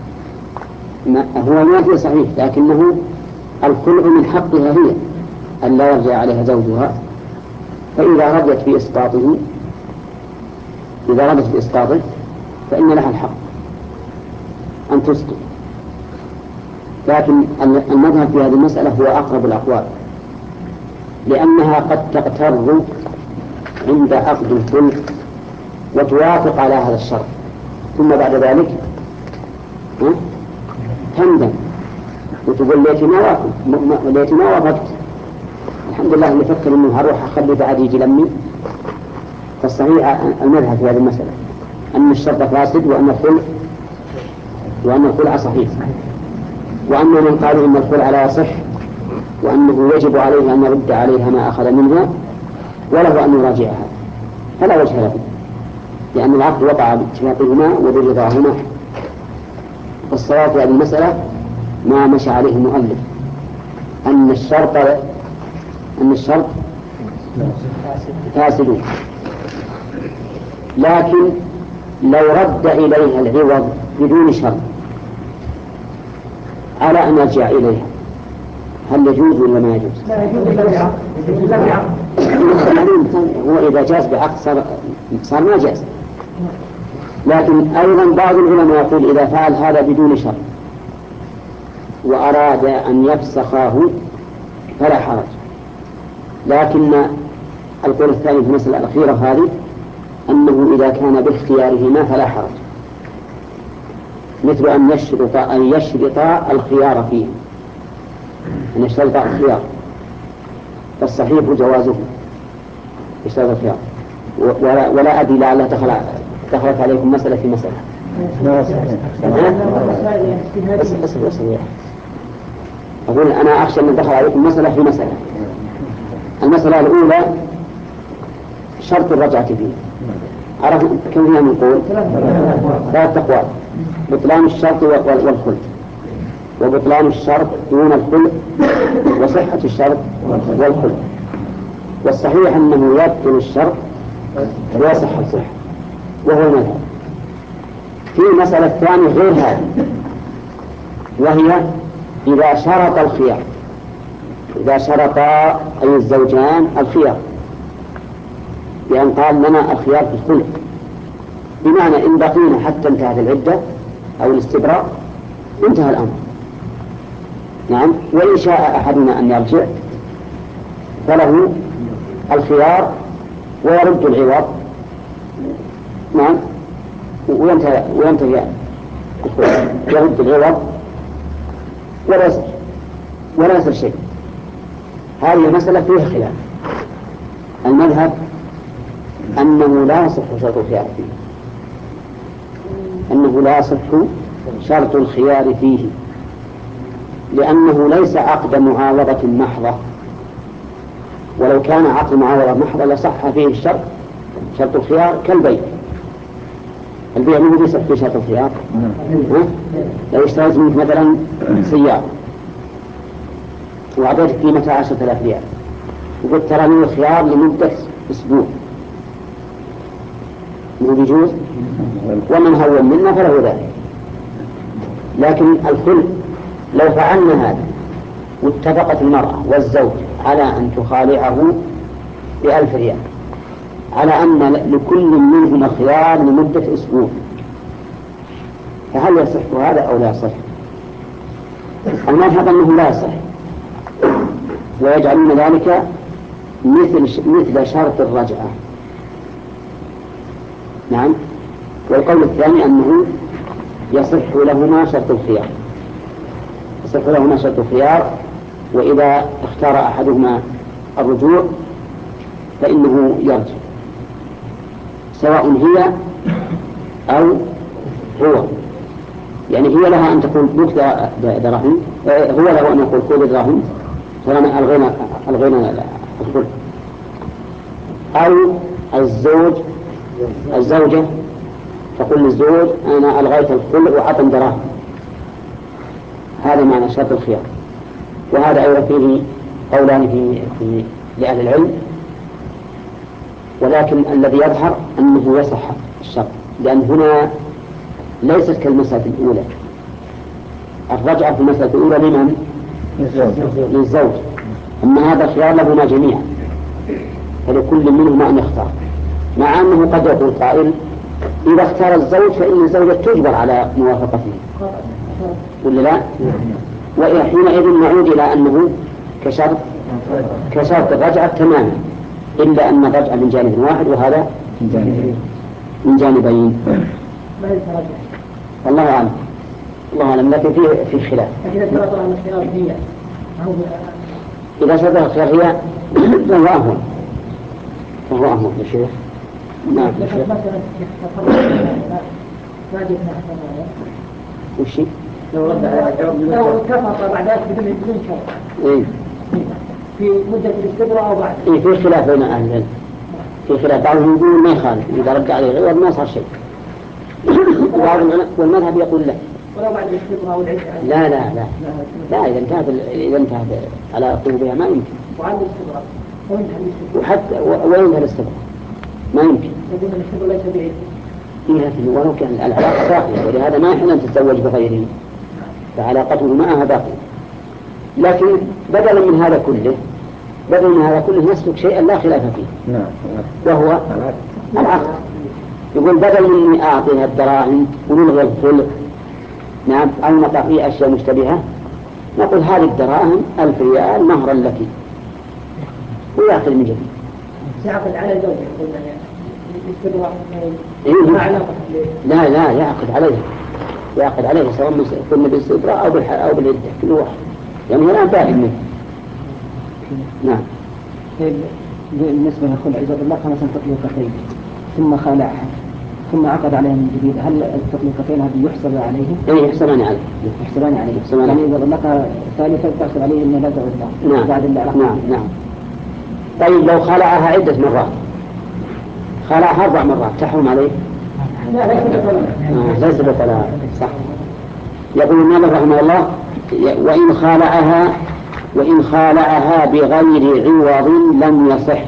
هو منافي صحيح، لكنه الخلع من حقها هي أن لا يرجع عليها زوجها، فإذا رضيت في إسقاطه إذا رضت في إسقاطه فإن لها الحق أن تسقط. لكن المذهب في هذه المسألة هو أقرب الأقوال، لأنها قد تغتر عند عقد الخلع وتوافق على هذا الشرط، ثم بعد ذلك تندم وتقول ليتي ما وافقت، ليتي ما وافقت، الحمد لله اللي فكر انه هروح اخلي بعد يجي لمي. فالصحيح المذهب في هذه المسألة أن الشرط فاسد وأن الخلع وأن الخلع صحيح، وأما من قالوا إن الخلع لا يصح وأنه يجب عليه أن يرد عليها ما أخذ منها وله أن يراجعها فلا وجه له، لأن العقد وقع باتفاقهما وبرضاهما. الصواب في هذه المسألة ما مشى عليه المؤلف، أن الشرط أن الشرط فاسد، لكن لو رد إليها العوض بدون شرط على أن يرجع إليها هل يجوز ولا ما يجوز؟ لا يجوز إلا بعقد. هو إذا جاز بعقد صار صار ما جاز. لكن أيضا بعض العلماء يقول إذا فعل هذا بدون شرط وأراد أن يفسخه فلا حرج، لكن القول الثاني في المسألة الأخيرة هذه أنه إذا كان باختيارهما فلا حرج، مثل أن يشرط أن يشرط الخيار فيه، أن يشترط الخيار، فالصحيح جوازه يشترط الخيار. ولا, ولا أدري لعل دخلت عليكم مسألة في مسألة. بس بس بس أقول أنا أخشى أن دخل عليكم مسألة في مسألة. المسألة الأولى شرط الرجعة فيه، عرف كم فيها من قول؟ ثلاث أقوال: بطلان الشرط والخلد، وبطلان الشرط دون الخلد، وصحة الشرط والخلد. والصحيح أنه يبطل الشرط ويصح الصحة، وهو المذهب. في مسألة ثانية غير هذه، وهي إذا شرط الخيار، إذا شرط أي الزوجان الخيار، بأن قال لنا الخيار في الخلق، بمعنى إن بقينا حتى انتهت العدة أو الاستبراء انتهى الأمر. نعم. وإن شاء أحدنا أن يرجع فله الخيار ويرد العوض. نعم. وينتهي وينتهي يرد العوض ولا يصير ولا يصير شيء. هذه مسألة فيها خلاف. المذهب أنه لا يصح شرط الخيار فيه، أنه لا يصح شرط الخيار فيه، لأنه ليس عقد معاوضة محضة، ولو كان عقد معاوضة محضة لصح فيه الشرط شرط الخيار كالبيع. البيع منه يصح فيه شرط الخيار. لو اشتريت منك مثلا سيارة وأعطيتك قيمتها عشرة آلاف ريال وقلت ترى لي الخيار لمدة أسبوع، منه يجوز، ومن هو منا فله ذلك. لكن الخلق لو فعلنا هذا واتفقت المرأة والزوج على أن تخالعه بألف ريال على أن لكل منهما خيار لمدة أسبوع، فهل يصح هذا أو لا يصح؟ المذهب أنه لا يصح، ويجعلون ذلك مثل مثل شرط الرجعة. نعم. والقول الثاني أنه يصح لهما شرط الخيار، يصح لهما شرط الخيار، وإذا اختار أحدهما الرجوع فإنه يرجع، سواء هي أو هو. يعني هي لها أن تقول بك دراهم، هو له أن يقول خذ دراهم فلما ألغينا ألغينا الخلق، أو الزوج الزوجة تقول للزوج أنا ألغيت الخلق وعطم دراهم. هذا معنى شرط الخيار. وهذا أيضا فيه قولان في في لأهل العلم، ولكن الذي يظهر أنه يصح الشرط، لأن هنا ليست كالمسألة الأولى. الرجعة في المسألة الأولى لمن؟ للزوج، أما هذا الخيار لهما جميعا، فلكل منهما أن يختار، مع أنه قد يقول قائل إذا اختار الزوج فإن الزوجة تجبر على موافقته، ولا لا؟ وحينئذ نعود إلى أنه كشرط كشرط الرجعة تماما، إلا أن الرجعة من جانب واحد وهذا من جانب. من جانبين. ما يترجح. الله أعلم. الله أعلم، لكن في في خلاف. لكن إذا سبق عن الخلاف هي إذا سبق الخلاف هي فهو أهون. فهو أهون يا شيخ. نعم. لكن مثلا ما جبنا أحسن. وش؟ لو رد على الجواب لو كفر بعد ذلك بدون بدون شرط. إيه. في مدة الاستبراء أو بعد. إيه في خلاف بين أهل العلم. في خلاف، بعضهم يقول ما يخالف إذا رد عليه غير ما صار شيء. بعض العلماء والمذهب يقول لا. ولا بعد الاستبراء والعدة. لا لا لا. لا إذا انتهت إذا انتهت على قلوبها ما يمكن. وعند الاستبراء. وينتهى الاستبراء. وحتى وينتهى الاستبراء ما يمكن. يقول الاستبراء ليس بعيد. إيه لكن ولو كان العلاقة باقية، ولهذا ما يحل أن تتزوج بغيره، فعلاقته معها باقية. لكن بدلا من هذا كله بدلا من هذا كله نسلك شيئا لا خلاف فيه. نعم. وهو العقد. يقول بدل مني أعطيها الدراهم ونلغي الخلع، نعم، أو نقع فيه أشياء مشتبهة، نقول هذه الدراهم ألف ريال مهرا لك، ويأخذ من جديد. سيعقد على زوجه الاستبراء. إيه؟ لا لا يعقد عليها، يعقد عليها سواء كنا بالاستبراء أو بالح أو بالعدة كل واحد، يعني هي لا تأخذ منه. نعم. بالنسبة للخلع إذا طلقها مثلا تطليقتين ثم خالعها ثم عقد عليها من جديد، هل التطليقتين هذه يحسب عليه؟ إيه يحسبان عليه. يحسبان عليه. يحسبان يعني إذا طلقها ثالثا تحسب عليه إنه لا تعود له. نعم. بعد العقد. نعم نعم. طيب لو خلعها عدة مرات، خلعها أربع مرات تحرم عليه؟ لا ليس بطلاق. ليس بطلاق، صح. يقول النبي رحمه الله: وإن خالعها وإن خالعها بغير عوض لم يصح.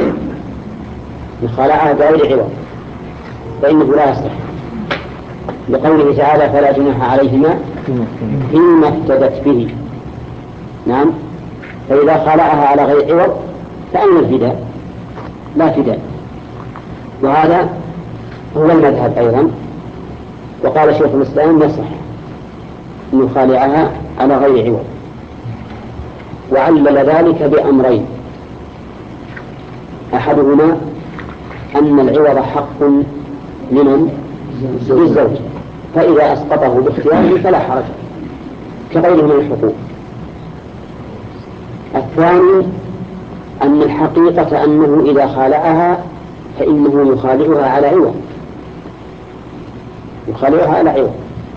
إن خالعها بغير عوض فإنه لا يصح، لقوله تعالى: فلا جناح عليهما فيما افتدت به. نعم. فإذا خالعها على غير عوض فأين الفداء؟ لا فداء. وهذا هو المذهب أيضا. وقال شيخ الإسلام: يصح أن يخالعها على غير عوض، وعلل ذلك بأمرين: أحدهما أن العوض حق لمن؟ للزوج، فإذا أسقطه باختياره فلا حرج كغيره من الحقوق. الثاني أن الحقيقة أنه إذا خالعها فإنه يخالعها على عوض، يخالعها على عوض،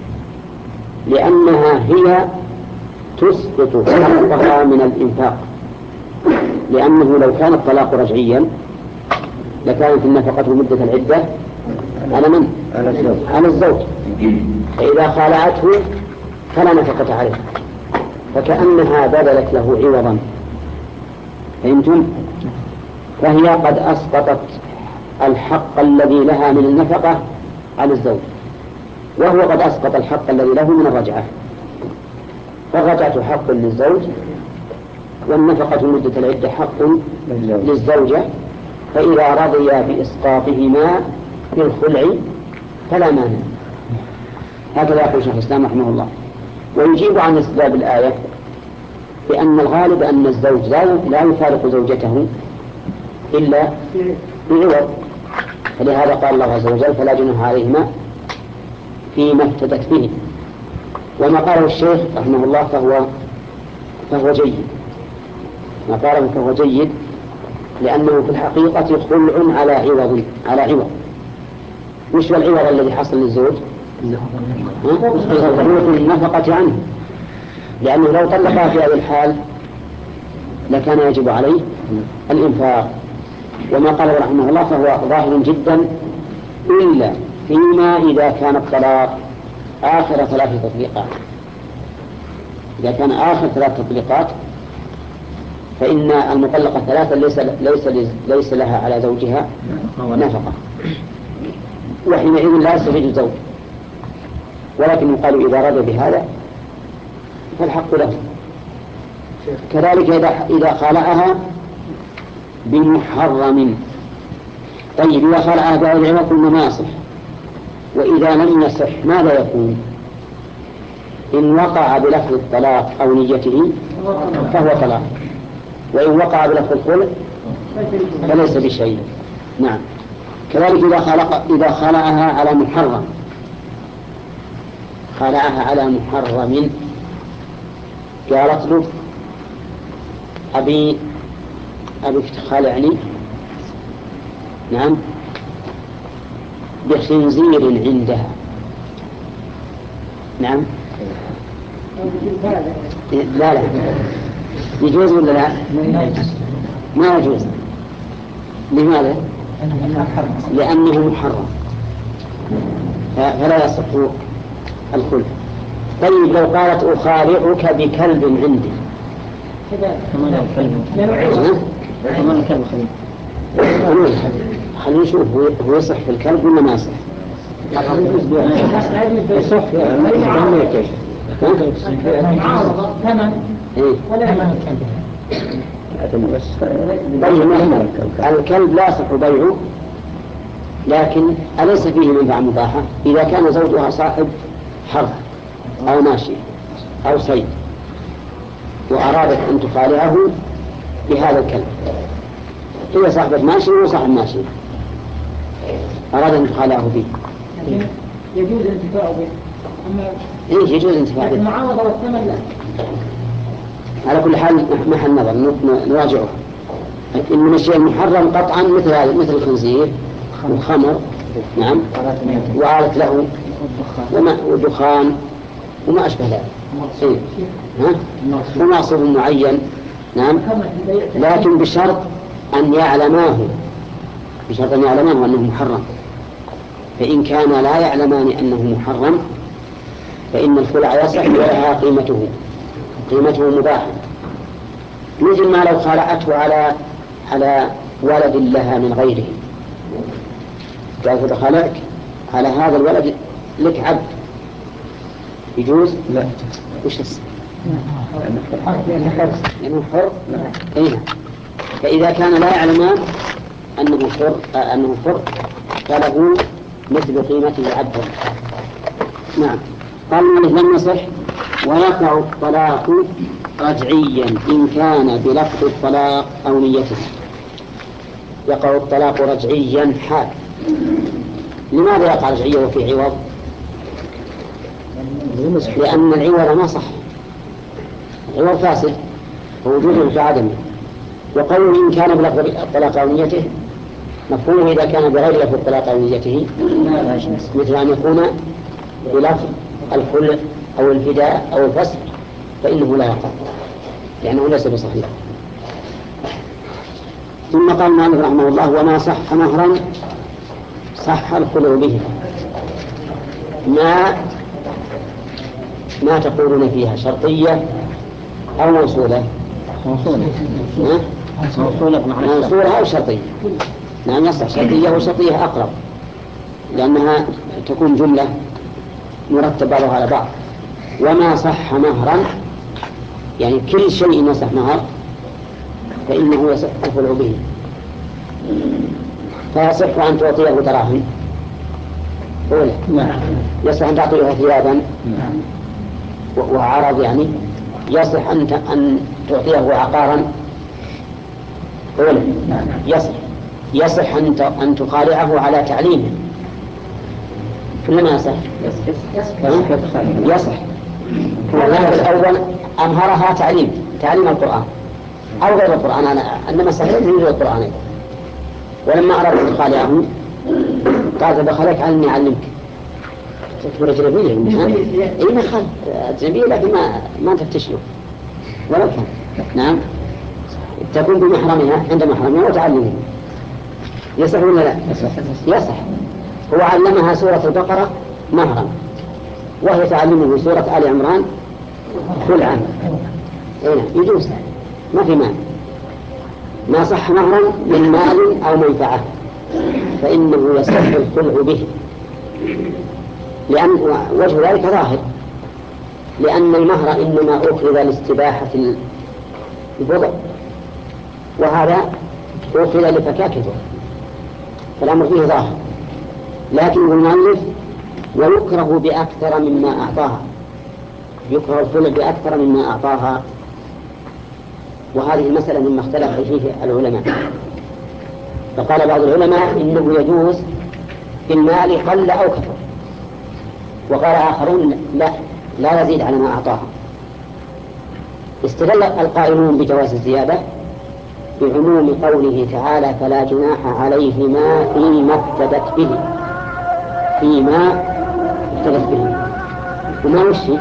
لأنها هي تسقط حقها من الإنفاق، لأنه لو كان الطلاق رجعيا لكانت النفقة مدة العدة على من؟ على الزوج. فإذا خالعته فلا نفقة عليه، فكأنها بذلت له عوضا. فهمتم؟ فهي قد أسقطت الحق الذي لها من النفقة على الزوج، وهو قد أسقط الحق الذي له من الرجعة. فالرجعة حق للزوج، والنفقة مدة العدة حق للزوجة، فإذا رضي بإسقاطهما في الخلع فلا مانع. هكذا يقول شيخ الإسلام رحمه الله. ويجيب عن استدلال الآية بأن الغالب أن الزوج لا يفارق زوجته إلا بعوض، فلهذا قال الله عز وجل: فلا جناح عليهما فيما افتدت به. وما قاله الشيخ رحمه الله فهو فهو جيد، ما قاله فهو جيد، لأنه في الحقيقة خلع على عوض على عوض. وش هو العوض الذي حصل للزوج؟ خروج النفقة عنه، لأنه لو طلقها في هذه الحال لكان يجب عليه الإنفاق. وما قاله رحمه الله فهو ظاهر جدا، إلا فيما إذا كان الطلاق آخر ثلاث تطليقات. إذا كان آخر ثلاث تطليقات فإن المطلقة ثلاثة ليس ليس ليس لها على زوجها نفقة، وحينئذ لا يستفيد الزوج. ولكن يقال إذا رضي بهذا فالحق له. كذلك إذا إذا خلعها بمحرم. طيب إذا خلعها بغير عوض قلنا ما يصح. وإذا لم يصح ماذا يكون؟ إن وقع بلفظ الطلاق أو نيته فهو طلاق، وإن وقع بلفظ الخلع فليس بشيء. نعم. كذلك إذا خلق إذا خلعها على محرم خلعها على محرم قالت له أبي أبي تخالعني نعم بخنزير عندها نعم لا لا يجوز ولا لا؟ ما يجوز. لماذا؟ لأنه محرم فلا يصح الخلع. طيب لو قالت أخالعك بكلب عندي كمان الكلب خليل خلينا نشوف هو يصح في الكلب ولا ما يصح. يصح معارضة ثمن ولا ثمن الكلب. الكلب لا يصح بيعه، لكن أليس فيه منفعة مباحة إذا كان زوجها صاحب حرث أو ماشي أو صيد وأرادت أن تخالعه بهذا الكلب، هي صاحبة ماشي وصاحب ماشي أراد أن تخالعه به، يجوز الانتفاع به. إيه يجوز الانتفاع به. المعارضة والثمن لا. على كل حال محل نظر نراجعه. إن الشيء المحرم قطعا مثل هذا مثل الخنزير والخمر نعم وآلت له ودخان وما أشبه ذلك إيه؟ ومعصب معين نعم، لكن بشرط أن يعلماه بشرط أن يعلماه أنه محرم. فإن كان لا يعلمان أنه محرم فإن الخلع يصح ولها قيمته قيمته مباحة. مثل ما لو خلعته على على ولد لها من غيره، قال خلعك على هذا الولد لك عبد يجوز؟ لا. وش السبب؟ لأنه حر. أين؟ فإذا كان لا يعلمان أنه حر أنه حر فله مثل قيمته عبدا. نعم. قال لم يصح ويقع الطلاق رجعيا إن كان بلفظ الطلاق أو نيته. يقع الطلاق رجعيا حال. لماذا يقع رجعيا وفي عوض؟ لأن العوض ما صح، العوض فاسد ووجوده كعدمه. وقول إن كان بلفظ الطلاق أو نيته مفهومه إذا كان بغير لفظ الطلاق أو نيته مثل أن يكون بلفظ الخلع أو الفداء أو الفسخ فإنه لا يقع لأنه ليس بصحيح. ثم قال مالك رحمه الله وما صح مهرا صح الخلع به. ما ما تقولون فيها شرطية أو موصولة؟ موصولة موصولة أو شرطية. نعم يصح شرطية وشرطية أقرب لأنها تكون جملة مرتب بعضها على بعض. وما صح مهرا يعني كل شيء يصح مهر فإنه يصح الخلع به. فيصح أن تعطيه دراهم أولى يصح أن تعطيه ثيابا وعرض يعني يصح أن أن تعطيه عقارا أولى يصح يصح أن أن تخالعه على تعليمه كل ما يصح يصح والله الأول أمهرها تعليم تعليم القرآن أو غير القرآن أنا أنما صحيح يريد القرآن. ولما أردت أن تخالعه قال دخلك علمني أعلمك تكبر أجنبية إيه ما خل أجنبية لكن ما ما تفتشله ولا كان نعم تكون بمحرمها عند محرمها وتعلمه يصح ولا لا؟ يصح. هو علمها سورة البقرة مهرا وهي تعلمه سورة آل عمران خلعا إيه يجوز ما في مال. ما صح مهرا من مال أو منفعة فإنه يصح الخلع به لأن وجه ذلك ظاهر لأن المهر إنما أخذ لاستباحة البضع وهذا أخذ لفكاك البضع فالأمر فيه ظاهر. لكن المؤلف ويكره بأكثر مما أعطاها يكره الخلع بأكثر مما أعطاها وهذه المسألة مما اختلف فيه العلماء. فقال بعض العلماء إنه يجوز في المال قل أو كثر، وقال آخرون لا لا يزيد على ما أعطاها. استدل القائلون بجواز الزيادة بعموم قوله تعالى فلا جناح عليهما فيما افتدت به، فيما افتدت به، وما وشي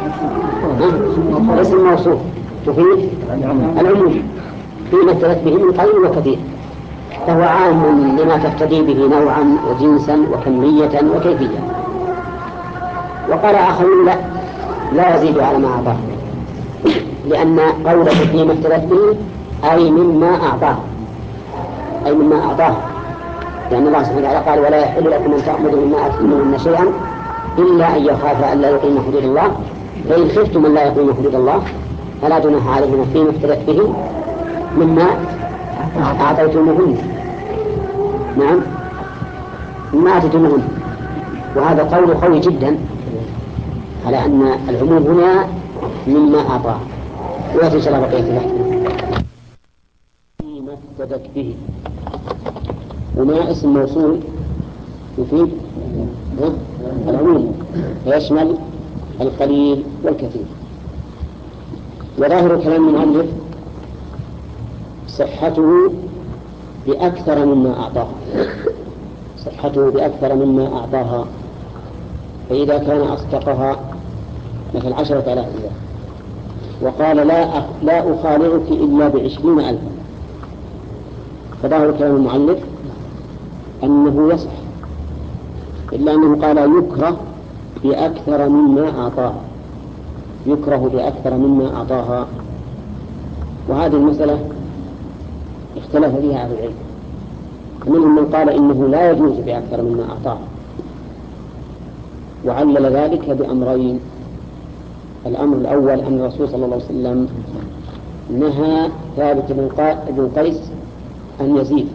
اسم موصوف تفيد العموم، فيما افتدت به من قليل وكثير، فهو عام لما تفتدي به نوعا وجنسا وكمية وكيفية. وقال آخرون لا لا يزيد على ما أعطاه، لأن قوله فيما افتدت به أي مما أعطاه، أي مما أعطاه، لأن الله سبحانه وتعالى قال ولا يحل لكم أن تأخذوا مما آتيتموهن شيئا إلا أن يخافا ألا يقيم حدود الله، فإن خفتم أن لا يقيم حدود الله فلا جناح عليهما فيما افتدت به مما أعطيتموهن. نعم مما آتيتموهن، وهذا قول قوي جدا على أن العموم هنا مما أعطاه. ويأتي إن شاء الله بقية البحث فيما افتدت به. وما اسم موصول يفيد العموم فيشمل القليل والكثير. وظاهر كلام المؤلف صحته بأكثر مما أعطاها، صحته بأكثر مما أعطاها، فإذا كان أصدقها مثل عشرة آلاف ريال وقال لا لا أخالعك إلا بعشرين ألفا، فظاهر كلام المؤلف أنه يصح، إلا أنه قال يكره بأكثر مما أعطاها، يكره بأكثر مما أعطاها. وهذه المسألة اختلف فيها أهل العلم، ومنهم من قال إنه لا يجوز بأكثر مما أعطاها، وعلل ذلك بأمرين. الأمر الأول أن الرسول صلى الله عليه وسلم نهى ثابت بن قيس أن يزيد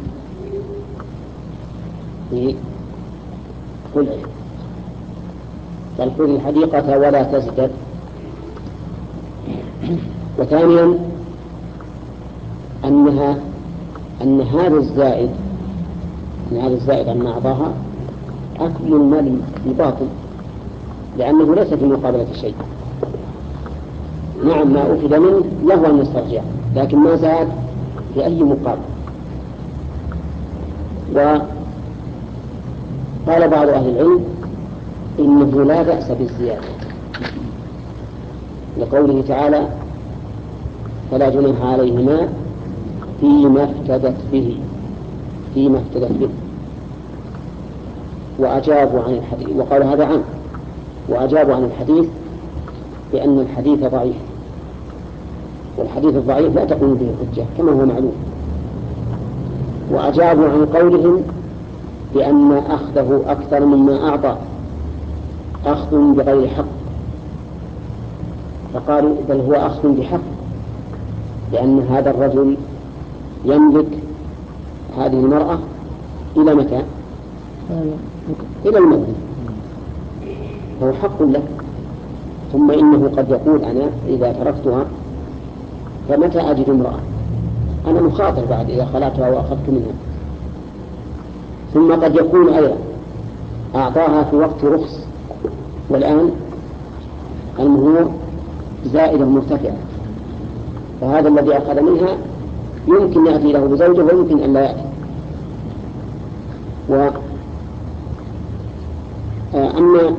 في خلعه، قال خذ الحديقة ولا تزدد. وثانيا أنها أن هذا الزائد أن هذا الزائد عما أعطاها أكل المال بباطل، لأنه ليس في مقابلة شيء. نعم ما أفد منه له أن يسترجع، لكن ما زاد بأي مقابل. وقال بعض أهل العلم إنه لا بأس بالزيادة لقوله تعالى فلا جناح عليهما فيما افتدت به، فيما افتدت به. وأجابوا عن الحديث وقالوا هذا عام، وأجابوا عن الحديث بأن الحديث ضعيف، والحديث الضعيف لا تقوم به الحجة كما هو معلوم. وأجابوا عن قولهم بأن أخذه أكثر مما أعطى أخذ بغير حق، فقالوا بل هو أخذ بحق، لأن هذا الرجل يملك هذه المرأة إلى متى؟ إلى الموت، فهو حق لك. ثم إنه قد يقول أنا إذا تركتها فمتى أجد امرأة؟ أنا مخاطر بعد إذا خلعتها وأخذت منها. ثم قد يكون أيضا أعطاها في وقت رخص، والآن المهور زائدة مرتفعة، فهذا الذي أخذ منها يمكن يأتي له بزوجه ويمكن أن لا يأتي. وأما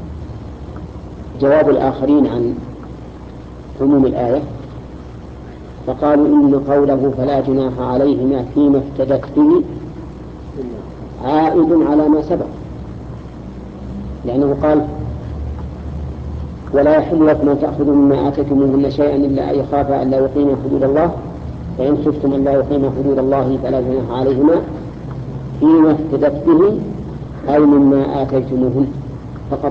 جواب الآخرين عن عموم الآية فقالوا إن قوله فلا جناح عليهما فيما افتدت به عائد على ما سبق، لأنه قال ولا يحل لكم أن تأخذوا مما آتيتموهن شيئا إلا أن يخافا ألا يقيما حدود الله، فإن خفتم أن لا يقيما حدود الله فلا جناح عليهما فيما افتدت به أي مما آتيتموهن فقط.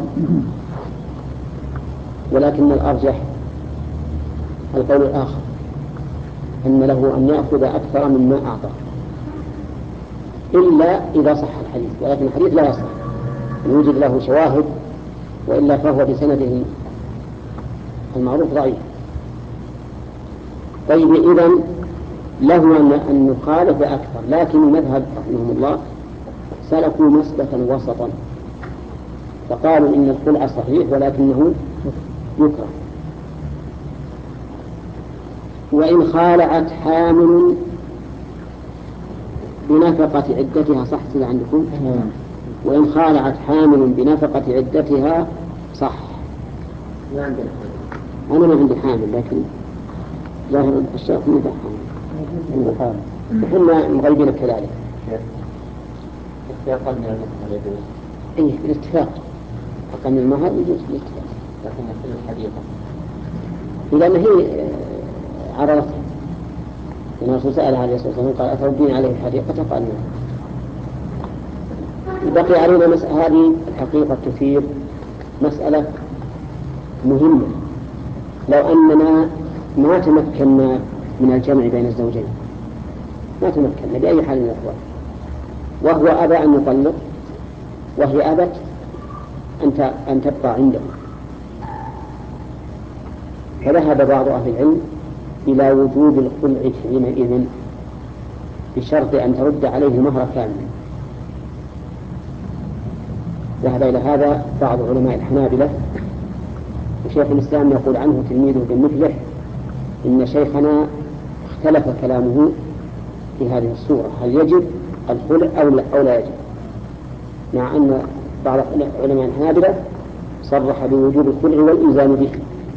ولكن الأرجح القول الآخر أن له أن يأخذ أكثر مما أعطى، إلا إذا صح الحديث، ولكن الحديث لا يصح، يوجد له شواهد، وإلا فهو بسنده المعروف ضعيف. طيب إذن له أن نخالف أكثر، لكن المذهب رحمهم الله سلكوا مسلكا وسطا، فقالوا إن الخلع صحيح ولكنه يكره. وإن خالعت حامل بنفقة عدتها، صح كذا عندكم؟ وإن خالعت حامل بنفقة عدتها صح. أنا ما عندي حامل، لكن ظاهر الشيخ من حامل وكنا مغيبين كذلك. أقل من المهر يجوز. إيه بالاتفاق، أقل من المهر يجوز بالاتفاق. لكن في الحديقة لأن هي عرضتها، لأن الرسول سألها عليه الصلاة والسلام قال أتردين عليه الحديقة؟ قال نعم. بقي علينا مسألة، هذه الحقيقة تثير مسألة مهمة. لو أننا ما تمكنا من الجمع بين الزوجين، ما تمكنا بأي حال من الأحوال، وهو أبى أن يطلق وهي أبت أن تبقى عنده، فذهب بعض أهل العلم إلى وجوب الخلع حينئذ بشرط أن ترد عليه المهر كاملا. ذهب إلى هذا بعض علماء الحنابلة، وشيخ الإسلام يقول عنه تلميذه بن مفلح إن شيخنا اختلف كلامه في هذه الصورة، هل يجب الخلع أو لا, أو لا يجب، مع أن بعض علماء الحنابلة صرح بوجوب الخلع والإلزام به،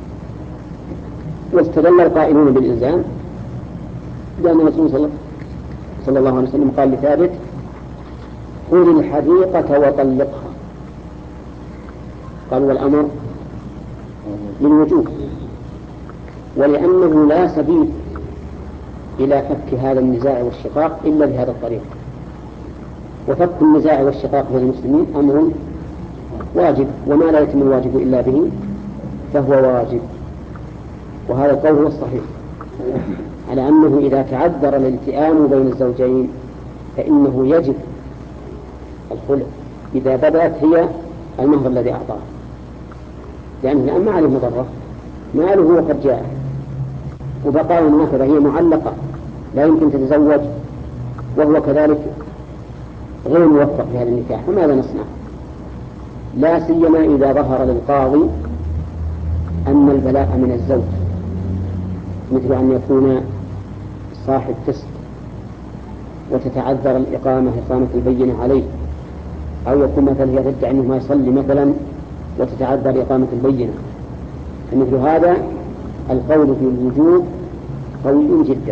واستدل القائلون بالإلزام لأن الرسول صلى الله عليه وسلم قال لثابت خذ الحديقة وطلقها، قال والأمر للوجوب، ولأنه لا سبيل إلى فك هذا النزاع والشقاق إلا بهذا الطريق، وفك النزاع والشقاق بين المسلمين أمر واجب، وما لا يتم الواجب إلا به فهو واجب. وهذا القول هو الصحيح على أنه إذا تعذر الالتئام بين الزوجين فإنه يجب الخلع إذا بدأت هي المهر الذي أعطاه، لأنه الآن ما عليه مضرة، ماله وقد جاء، وبقاء النافذة هي معلقة لا يمكن تتزوج، وهو كذلك غير موفق في هذا النكاح، فماذا نصنع؟ لا سيما إذا ظهر للقاضي أن البلاء من الزوج، مثل أن يكون صاحب فسق وتتعذر الإقامة إقامة البينة عليه، أو يكون مثلا هي تدعي أنه ما يصلي مثلا وتتعذر إقامة البينة، فمثل هذا القول في الوجوب قوي جدا.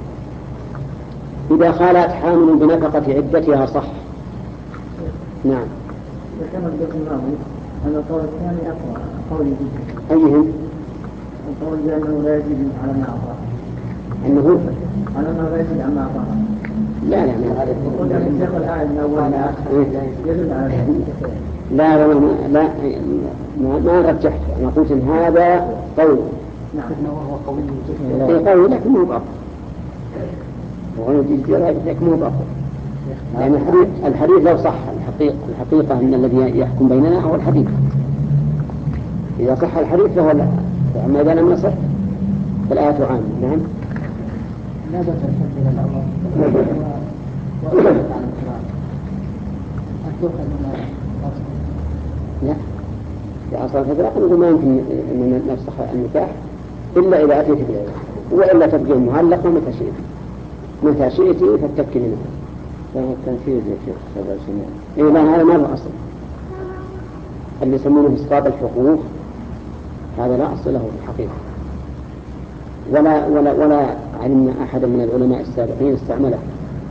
إذا خالت حامل بنفقة عدتها صح. نعم. كما ذكر الماضي أن القول الثاني أقوى قول جدا. أيهم؟ القول بأنه لا يجب على ما أعطاه. أنه على أنه لا يجب على ما أعطاه. لا لا ما هذا. قلنا في الشيخ الآية من أول يدل على لا لا لا ما ما رجحت، أنا قلت إن هذا قول. نعم. هو قوي جدا. قوي لكن مو بأقوى. وأنا جدي لكن مو بأقوى. لأن الحديث الحديث لو صح الحقيقة الحقيقة أن الذي يحكم بيننا هو الحديث. إذا صح الحديث فهو لا، أما إذا لم يصح فالآية عامة. نعم. لا بأس الحد إلى الأمر وأخذ على القرآن أتوقع من لا في عصر الفجر نقول ما يمكن أن نفسخ النكاح إلا إذا أتيت بالعلم، وإلا تبقى معلقة متى شئت متى شئت فاتك منها. فهو التنفيذ يا شيخ سبع سنين. إيه لا هذا ما له أصل، اللي يسمونه إسقاط الحقوق هذا لا أصل له في الحقيقة، ولا ولا ولا علمنا أحدا من العلماء السابقين استعمله.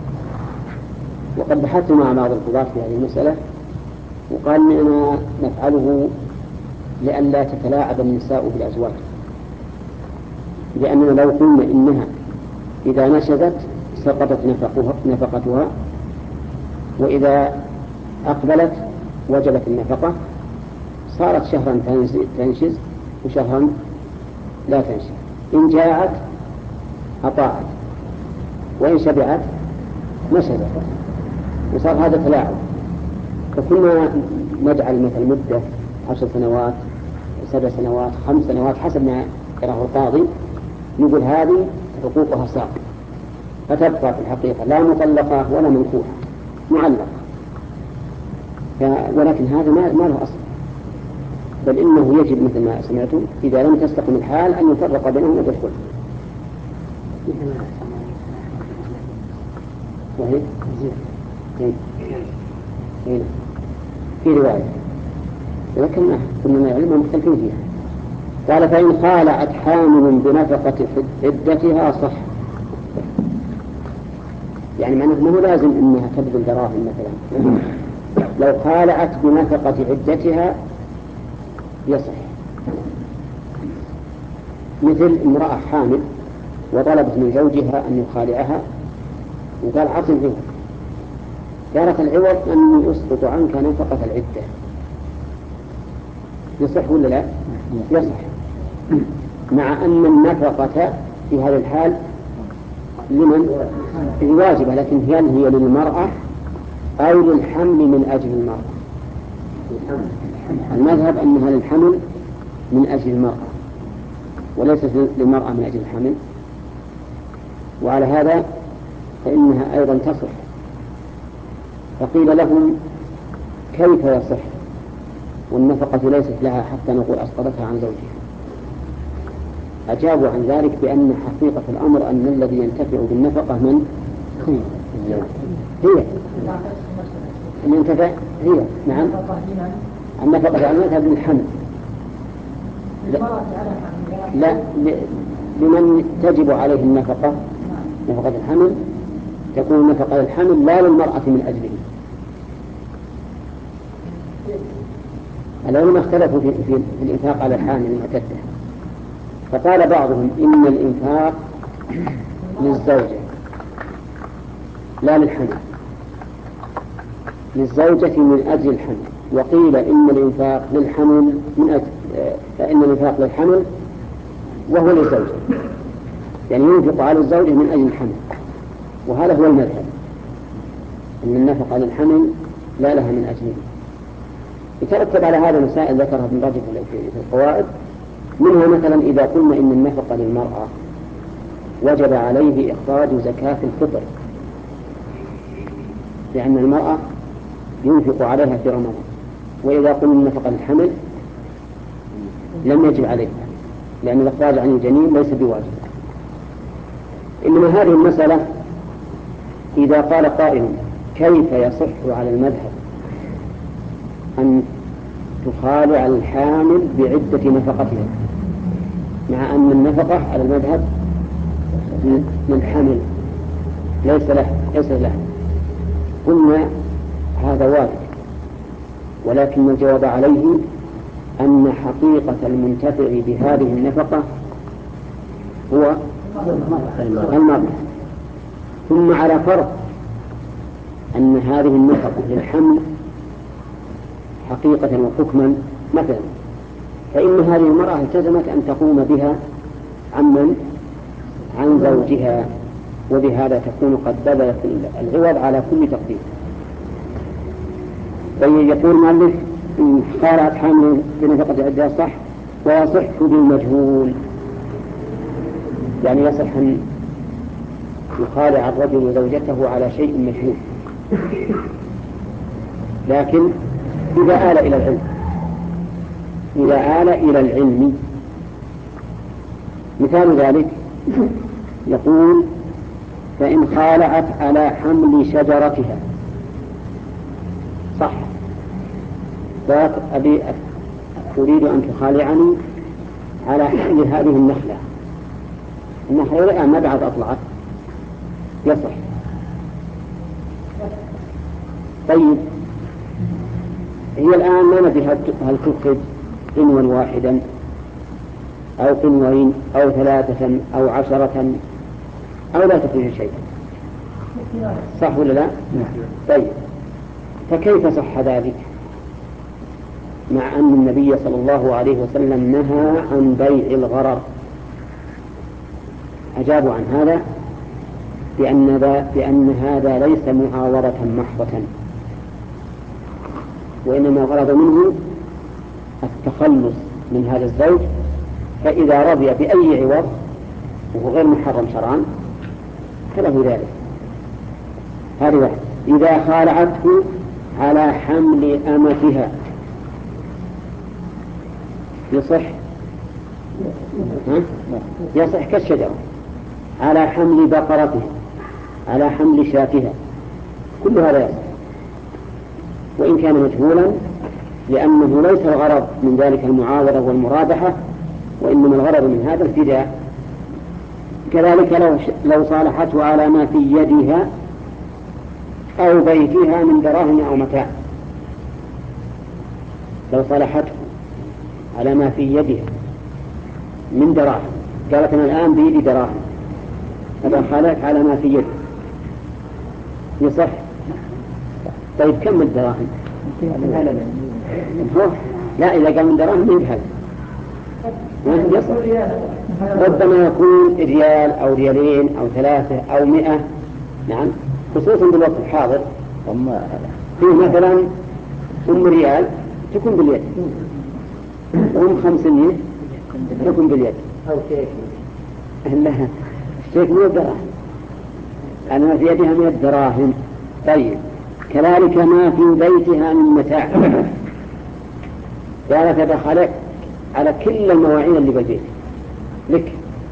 وقد بحثت مع بعض القضاة في هذه المسألة وقال إننا نفعله لئلا تتلاعب النساء بالأزواج، لأننا لو قلنا إنها إذا نشزت سقطت نفقها نفقتها، وإذا أقبلت وجبت النفقة، صارت شهرا تنشز وشهرا لا تنشز، إن جاعت أطاعت وإن شبعت نشزت، وصار هذا تلاعب. فكنا نجعل مثل مدة عشر سنوات سبع سنوات خمس سنوات حسب ما يراه القاضي، نقول هذه حقوقها ساق فتبقى في الحقيقة لا مطلقة ولا منكوحة، معلقة. ولكن هذا ما ما له أصل، بل إنه يجب مثل ما سمعتم إذا لم تستقم الحال أن يفرق بينهم وتدخل. وهي في رواية ذكرناها كنا نعلم مختلفين فيها. قال فإن خالعت حامل بنفقة عدتها صح، يعني معناه أنه لازم أنها تبذل دراهم مثلا، لو خالعت بنفقة عدتها يصح. مثل امرأة حامل وطلبت من زوجها أن يخالعها وقال عطي العوض، قالت العوض أن يسقط عنك نفقة العدة، يصح ولا لا؟ يصح، مع أن النفقة في هذا الحال لمن؟ واجبة، لكن هل هي للمرأة أو للحمل من أجل المرأة؟ المذهب أنها للحمل من أجل المرأة وليست للمرأة من أجل الحمل، وعلى هذا فإنها أيضا تصح. فقيل لهم كيف يصح والنفقة ليست لها حتى نقول أسقطتها عن زوجها؟ أجابوا عن ذلك بأن حقيقة الأمر أن الذي ينتفع بالنفقة من هي ينتفع هي نعم النفقة على المذهب للحمل، لا لمن تجب عليه النفقة نفقة الحمل تكون نفقة الحمل لا للمرأة من أجله. العلماء اختلفوا في, في, في الإنفاق على الحامل المعتدة، فقال بعضهم إن الإنفاق للزوجة لا للحمل، للزوجة من أجل الحمل، وقيل إن الإنفاق للحمل من أجل فإن الإنفاق للحمل وهو للزوجة، يعني ينفق على الزوجة من أجل الحمل، وهذا هو المذهب أن النفقة للحمل لا لها من أجله. يترتب على هذا مسائل ذكرها ابن رجب في القواعد، منها مثلا إذا قلنا إن النفقة للمرأة وجب عليه إخراج زكاة الفطر، لأن المرأة ينفق عليها في رمضان، وإذا قلنا النفقة للحمل لم يجب عليها لأن الإخراج عن الجنين ليس بواجب. إنما هذه المسألة إذا قال قائل كيف يصح على المذهب أن تخالع الحامل بعدة نفقتها مع أن النفقة على المذهب للحمل ليس له ليس له قلنا هذا واجب، ولكن الجواب عليه أن حقيقة المنتفع بهذه النفقة هو المرأة. ثم على فرض أن هذه النفقة للحمل حقيقة وحكما مثلا، فإن هذه المرأة التزمت أن تقوم بها عمن عن زوجها، وبهذا تكون قد بذلت العوض على كل تقدير. فيقول المؤلف إن خالعت حامل بنفقة عدها صح، ويصح بالمجهول، يعني يصح أن يخالع الرجل زوجته على شيء مجهول، لكن إذا آل إلى العلم إذا آل إلى العلم مثال ذلك يقول فإن خالعت على حمل شجرتها صح، أبي أريد أن تخالعني على حمل هذه النخلة، النخلة الآن ما بعد أطلعت يصح. طيب هي الآن ما ندري هل تخرج قنوا واحدا أو قنوين أو ثلاثة أو عشرة أو لا تخرج شيئا، صح ولا لا؟ طيب فكيف صح ذلك مع أن النبي صلى الله عليه وسلم نهى عن بيع الغرر؟ أجابوا عن هذا بأن, بأن هذا ليس معاوضة محضة، وإنما غرض منه التخلص من هذا الزوج، فإذا رضي بأي عوض وهو غير محرم شرعا فله ذلك. هذه واحد. إذا خالعته على حمل أمتها يصح؟ ها؟ يصح كالشجرة، على حمل بقرتها، على حمل شاتها، كل هذا يصح، وإن كان مجهولا، لأنه ليس الغرض من ذلك المعاوضة والمرابحة، وإنما الغرض من هذا الفداء. كذلك لو لو صالحته على ما في يدها أو بيتها من دراهم أو متاع، لو صالحته على ما في يدها من دراهم، قالت أنا الآن بيدي دراهم، هذا خالف على ما في يدها يصح. طيب كم الدراهم؟ لا، إذا قال من دراهم ينهل يصح. ربما يكون ريال أو ريالين أو ثلاثة أو مئة، نعم، خصوصا بالوقت الحاضر. في مثلا أم ريال تكون باليد، وأم خمسمية تكون باليد، أو شيء لا شيء من الدراهم، أنا في يدها من الدراهم. طيب كذلك ما في بيتها من متاع، قالت دخلت على كل المواعين اللي بالبيت لك.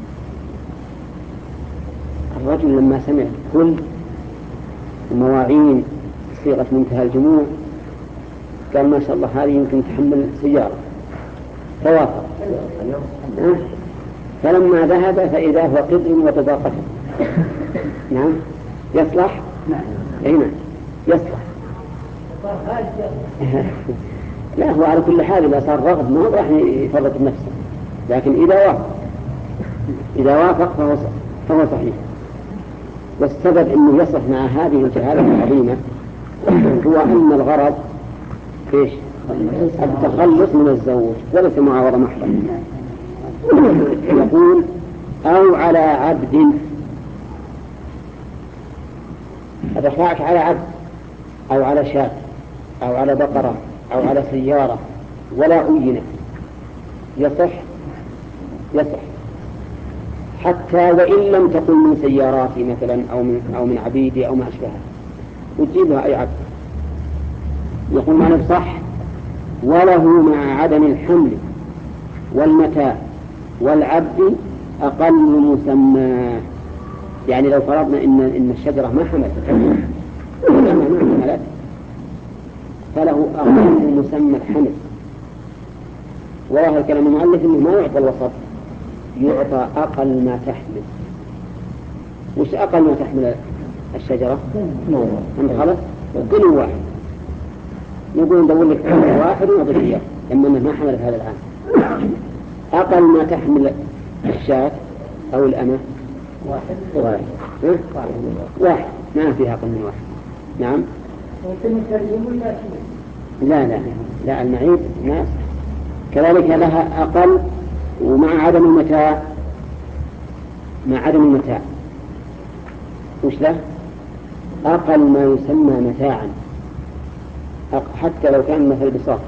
الرجل لما سمع كل المواعين صيغة منتهى الجموع قال ما شاء الله هذه يمكن تحمل سيارة، توافق. أه؟ فلما ذهب فإذا هو قدر وتضاقته. نعم يصلح؟ نعم يصلح. لا، هو على كل حال إذا صار رغب ما راح يفرط بنفسه، لكن إذا وافق إذا وافق فهو فهو صحيح. والسبب أنه يصح مع هذه الجهالة العظيمة هو أن الغرض إيش؟ التخلص من الزوج وليس معاوضة محضة. يقول أو على عبد، أدفعك على عبد أو على شاة أو على بقرة أو على سيارة ولا عينة يصح يصح حتى وإن لم تكن من سياراتي مثلا أو من أو من عبيدي أو ما أشبهها، وتجيبها أي عبد. يقول ما صح، وله مع عدم الحمل والمتاع والعبد أقل مسمى. يعني لو فرضنا إن إن الشجرة ما حملت ما حملت فله أقل مسمى الحمل. وهذا الكلام المؤلف إنه ما يعطى الوسط، يعطى أقل ما تحمل. وش أقل ما تحمل الشجرة؟ أنت خلص كل واحد يقول ندور لك كل واحد ونضرب إياه لما ما حملت هذا العام. أقل ما تحمل الشاة أو الأمة واحد واحد, واحد. واحد. ما فيها أقل من واحد. نعم. لا لا لا المعيد ناس كذلك لها أقل. ومع عدم المتاع، مع عدم المتاع وش له؟ أقل ما يسمى متاعا، حتى لو كان مثل بساط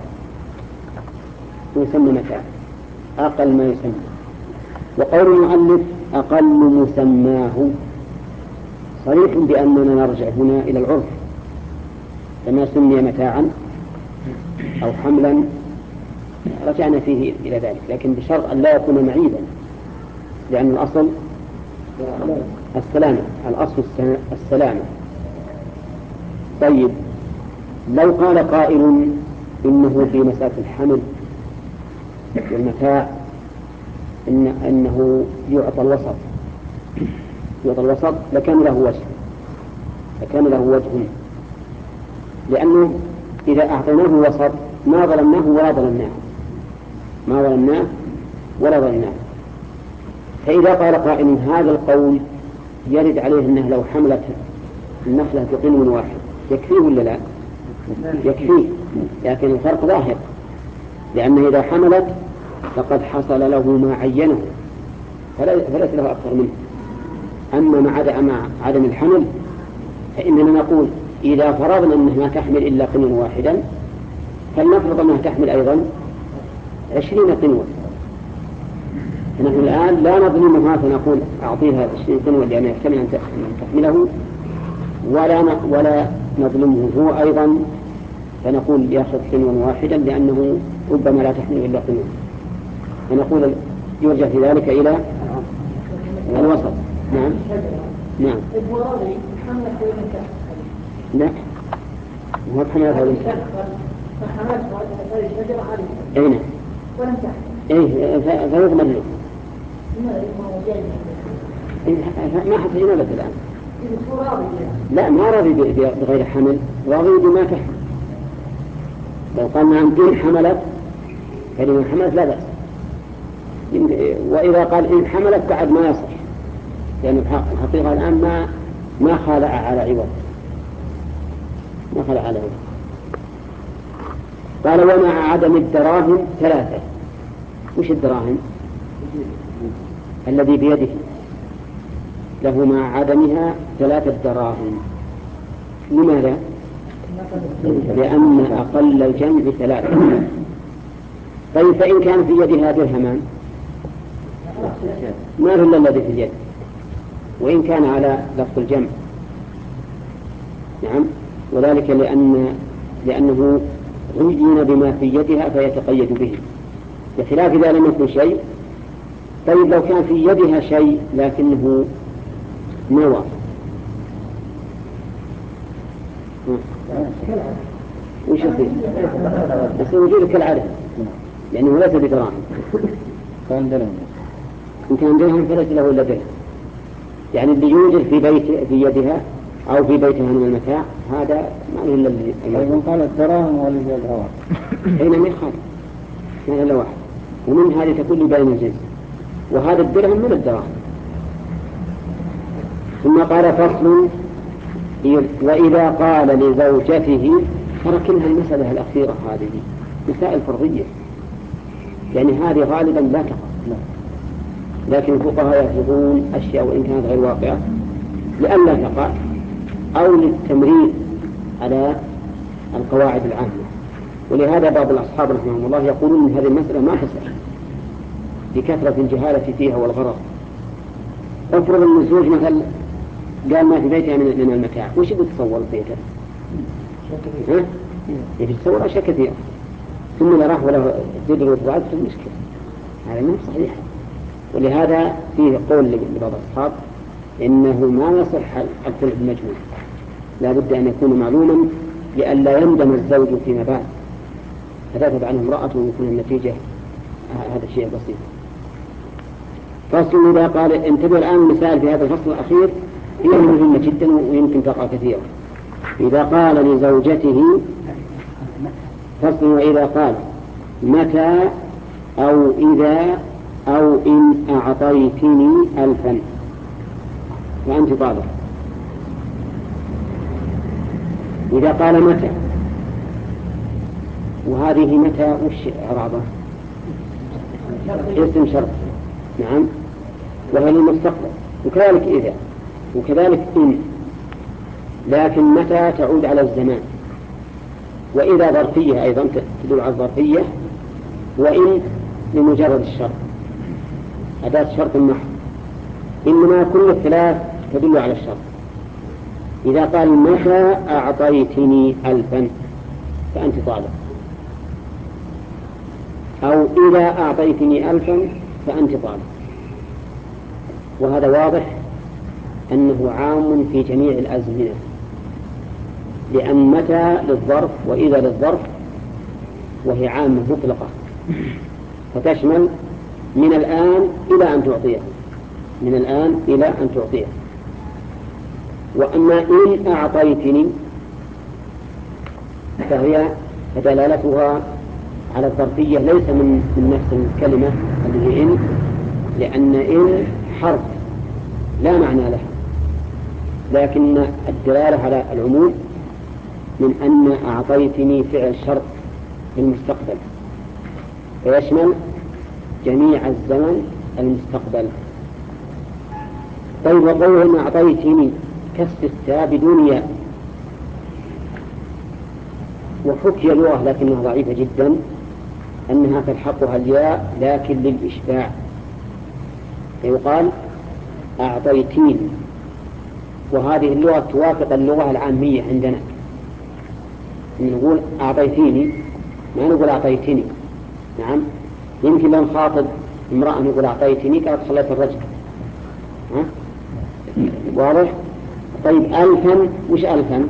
يسمى متاع، أقل ما يسمى. وقول المؤلف أقل مسماه صريح بأننا نرجع هنا إلى العرف، فما سمي متاعا أو حملا رجعنا فيه إلى ذلك، لكن بشرط أن لا يكون معيبا، لأن الأصل السلامة، الأصل السلامة. طيب لو قال قائل إنه في مسألة الحمل والمتاع إن أنه يعطى الوسط، يعطى الوسط لكان له وجه، لكان له وجه، لأنه إذا أعطيناه وسط ما ظلمناه ولا ظلمناه، ما ظلمناه ولا ظلمناه. فإذا قال قائل هذا القول يرد عليه أنه لو حملت النخلة بقنو واحد يكفيه ولا لا؟ يكفيه، لكن الفرق ظاهر، لأنه إذا حملت فقد حصل له ما عينه فليس له أكثر منه. أما مع عدم الحمل فإننا نقول إذا فرضنا أنها ما تحمل إلا قنو واحدا فلنفرض أنها تحمل أيضا عشرين قنوة. نحن الآن لا نظلمها فنقول أعطيها عشرين قنوة لأن يحتمل أن يحمله ولا ولا نظلمه هو أيضا، فنقول يأخذ قنوا واحدا لأنه ربما لا تحمل إلا قنوا، فنقول يرجع في ذلك إلى الوسط. نعم نعم لا هو حملت هذه أين إيه فيضمن له ما حصل جنابة الآن. لا ما راضي بغير حمل، راضي بما تحمل. لو قال نعم إن حملت كلمة حملت لا بأس، وإذا قال إن حملت بعد ما يصح، لأن يعني الحقيقة الآن ما ما خالع على عوض، ما خالع على عوض. قال ومع عدم الدراهم ثلاثة. وش الدراهم؟ الذي بيده له مع عدمها ثلاثة دراهم. لماذا؟ لأن أقل الجمع ثلاثة. طيب فإن كان في يدها درهمان ما هو الذي في اليد، وإن كان على لفظ الجمع. نعم، وذلك لأن لأنه عين بما في يدها فيتقيد به، بخلاف إذا لم يكن شيء. طيب لو كان في يدها شيء لكنه نوى وش يصير؟ يصير وجود كالعدد، لأنه ليس بدراهم. إن كان درهم فليس له إلا درهم، يعني اللي يوجد في بيت في يدها أو في بيتها من المتاع هذا ما له إلا الذي. إذا قال الدراهم ولا الدراهم حين ما يخالف ما له إلا واحد، ومن هذه تكون بين الجنس، وهذا الدرهم من الدراهم. ثم قال فصل وإذا قال لزوجته، تركنها المسألة الأخيرة هذه مسائل فرضية، يعني هذه غالبا لا تقع، لكن الفقهاء يحفظون أشياء وإن كانت غير واقعة لئلا تقع، أو للتمرير على القواعد العامة. ولهذا بعض الأصحاب رحمهم الله يقولون أن هذه المسألة ما تصح لكثرة الجهالة فيها والغرض. افرض أن الزوج مثلا قال ما في بيتها من المتاع، وش بتصور بيتها؟ ها؟ يتصور أشياء كثيرة، ثم إذا راح وله جدر وتبعد في المشكلة، هذا ما صحيح. ولهذا فيه قول لبعض الأصحاب إنه ما يصح الخلع بالمجهول، لا بد أن يكون معلوما لئلا يندم الزوج فيما بعد فتذهب عنه امرأته ويكون النتيجة هذا الشيء بسيط. فصل إذا قال انتبه الآن المسائل في هذا الفصل الأخير هي مهمة جدا ويمكن تقع كثيرا. إذا قال لزوجته، فصل وإذا قال متى أو إذا أو إن أعطيتني ألفا فأنت طالب. إذا قال متى، وهذه متى وش إعرابه؟ اسم شرط. نعم، وهي المستقبل، وكذلك إذا، وكذلك إن، لكن متى تعود على الزمان، وإذا ظرفية أيضا تدل على الظرفية، وإن لمجرد الشرط أداة شرط محض، إنما كل الثلاث تدل على الشرط. إذا قال متى أعطيتني ألفا فأنت طالب، أو إذا أعطيتني ألفا فأنت طالب. وهذا واضح أنه عام في جميع الأزمنة، لأن متى للظرف وإذا للظرف، وهي عامة مطلقة فتشمل من الآن إلى أن تعطيه، من الآن إلى أن تعطيه. وأما إن أعطيتني فهي فدلالتها على الظرفية ليس من, من نفس الكلمة اللي هي إن، لأن إن حرف لا معنى لها، لكن الدلالة على العموم من أن أعطيتني فعل شرط في المستقبل فيشمل جميع الزمن المستقبل. طيب وقوله إن أعطيتني كاستفتاء بدون ياء، وحكي لغة لكنها ضعيفة جدا أنها تلحقها الياء لكن للإشباع، فيقال أعطيتيني وهذه اللغة توافق اللغة العامية عندنا، نقول أعطيتيني ما نقول أعطيتني. نعم، يمكن لو نخاطب امرأة نقول أعطيتني قالت خليت الرجل. ها؟ واضح؟ طيب ألفا، وش ألفا؟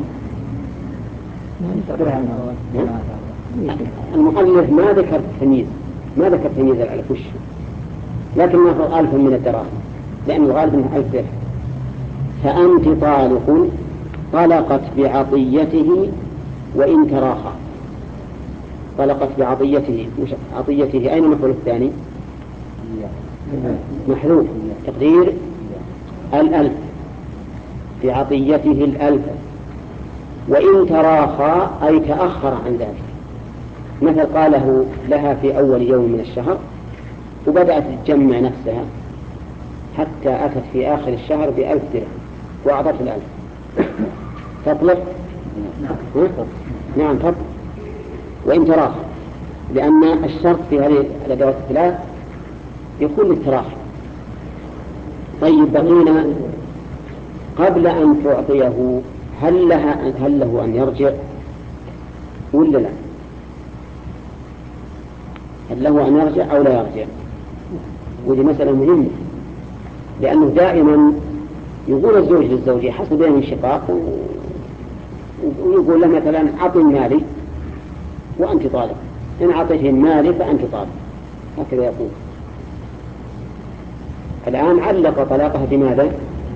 المؤلف ما ذكر التمييز، ما ذكر تمييز الألف وش، لكن نأخذ ألفا من الدراهم لأن الغالب أنه ألف درهم. فأنت طالق طلقت بعطيته وإن تراخى. طلقت بعطيته، مش عطيته، أين المفعول الثاني؟ محذوف، تقدير الألف، بعطيته الألف، وإن تراخى أي تأخر عن ذلك. مثل قاله لها في أول يوم من الشهر وبدأت تجمع نفسها حتى أتت في آخر الشهر بألف درهم وأعطت الألف، تطلق؟ نعم تطلق. وإن تراخى، لأن الشرط في هذه الأدوات الثلاث يكون للتراخي. طيب بقينا قبل أن تعطيه هل لها هل له أن يرجع ولا لا؟ هل له أن يرجع أو لا يرجع؟ ودي مسألة مهمة، لأنه دائما يقول الزوج للزوجة حصل بينهم شقاق ويقول له مثلا أعطي مالي وأنت طالب، إن أعطيته مالي فأنت طالب، هكذا يقول. الآن علق طلاقها بماذا؟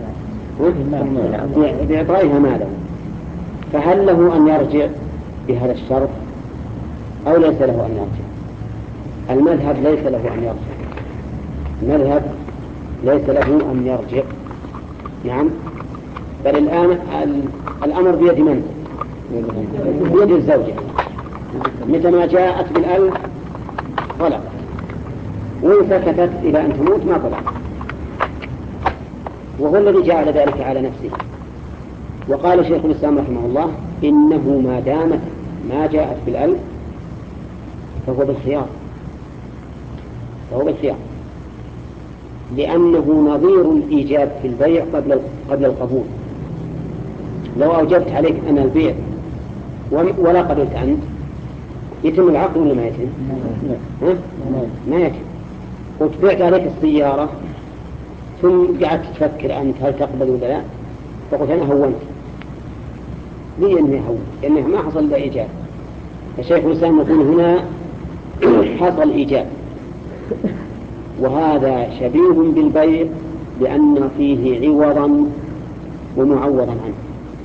بإعطائها مالا. فهل له أن يرجع بهذا الشرط أو ليس له أن يرجع؟ المذهب ليس له أن يرجع، المذهب ليس له أن يرجع. نعم، بل الآن الأمر بيد من؟ بيد الزوجة. متى ما جاءت بالألف طلق، وإن سكتت إلى أن تموت ما طلق، وهو الذي جعل ذلك على نفسه. وقال شيخ الإسلام رحمه الله إنه ما دامت ما جاءت بالألف فهو بالخيار، فهو بالخيار، لأنه نظير الإيجاب في البيع قبل قبل القبول. لو أوجبت عليك أن البيع ولا قبلت أنت يتم العقد ولا ما يتم؟ ها؟ ما يتم. قلت بعت عليك السيارة ثم قعدت تفكر أنت هل تقبل ولا لا، فقلت أنا هونت. ليه أنه هون؟ لأنه ما حصل له إيجاب. الشيخ الإسلام يقول هنا حصل إيجاب، وهذا شبيه بالبيع لأن فيه عوضا ومعوضا عنه.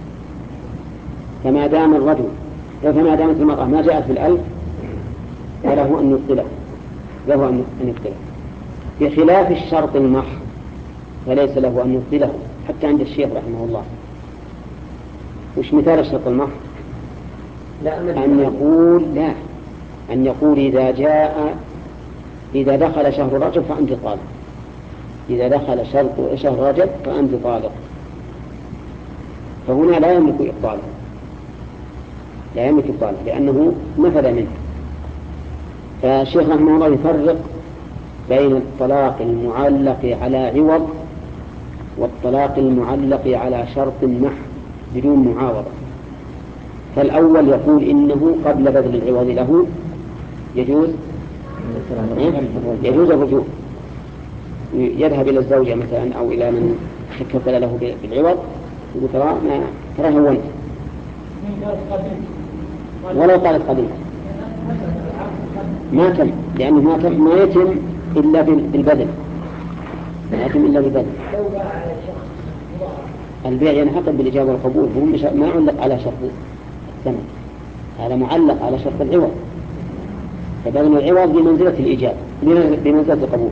فما دام الرجل فما دامت المرأة ما جاءت بالألف فله أن يبطله، له أن يبطله، بخلاف الشرط المحض فليس له أن يبطله حتى عند الشيخ رحمه الله. وش مثال الشرط المحض؟ أن يقول لا أن يقول إذا جاء إذا دخل شهر رجب فأنت طالق، إذا دخل شهر رجب فأنت طالق، فهنا لا يملك إبطاله، لا يملك إبطاله لأنه نفذ منه. فالشيخ رحمه الله يفرق بين الطلاق المعلق على عوض والطلاق المعلق على شرط محض بدون معاوضة. فالأول يقول إنه قبل بذل العوض له يجوز يجوز الرجوع، يذهب إلى الزوجة مثلا أو إلى من تكفل له بالعوض يقول ترى ما ترى هونت ولو قالت قديمة ما تم، لأنه ما تم ما يتم إلا بالبذل، ما يتم إلا بالبذل. البيع ينعقد بالإجابة والقبول، هو ما علق على شرط الثمن، هذا معلق على شرط العوض، فبذل العوض بمنزلة الإجابة بمنزلة القبول.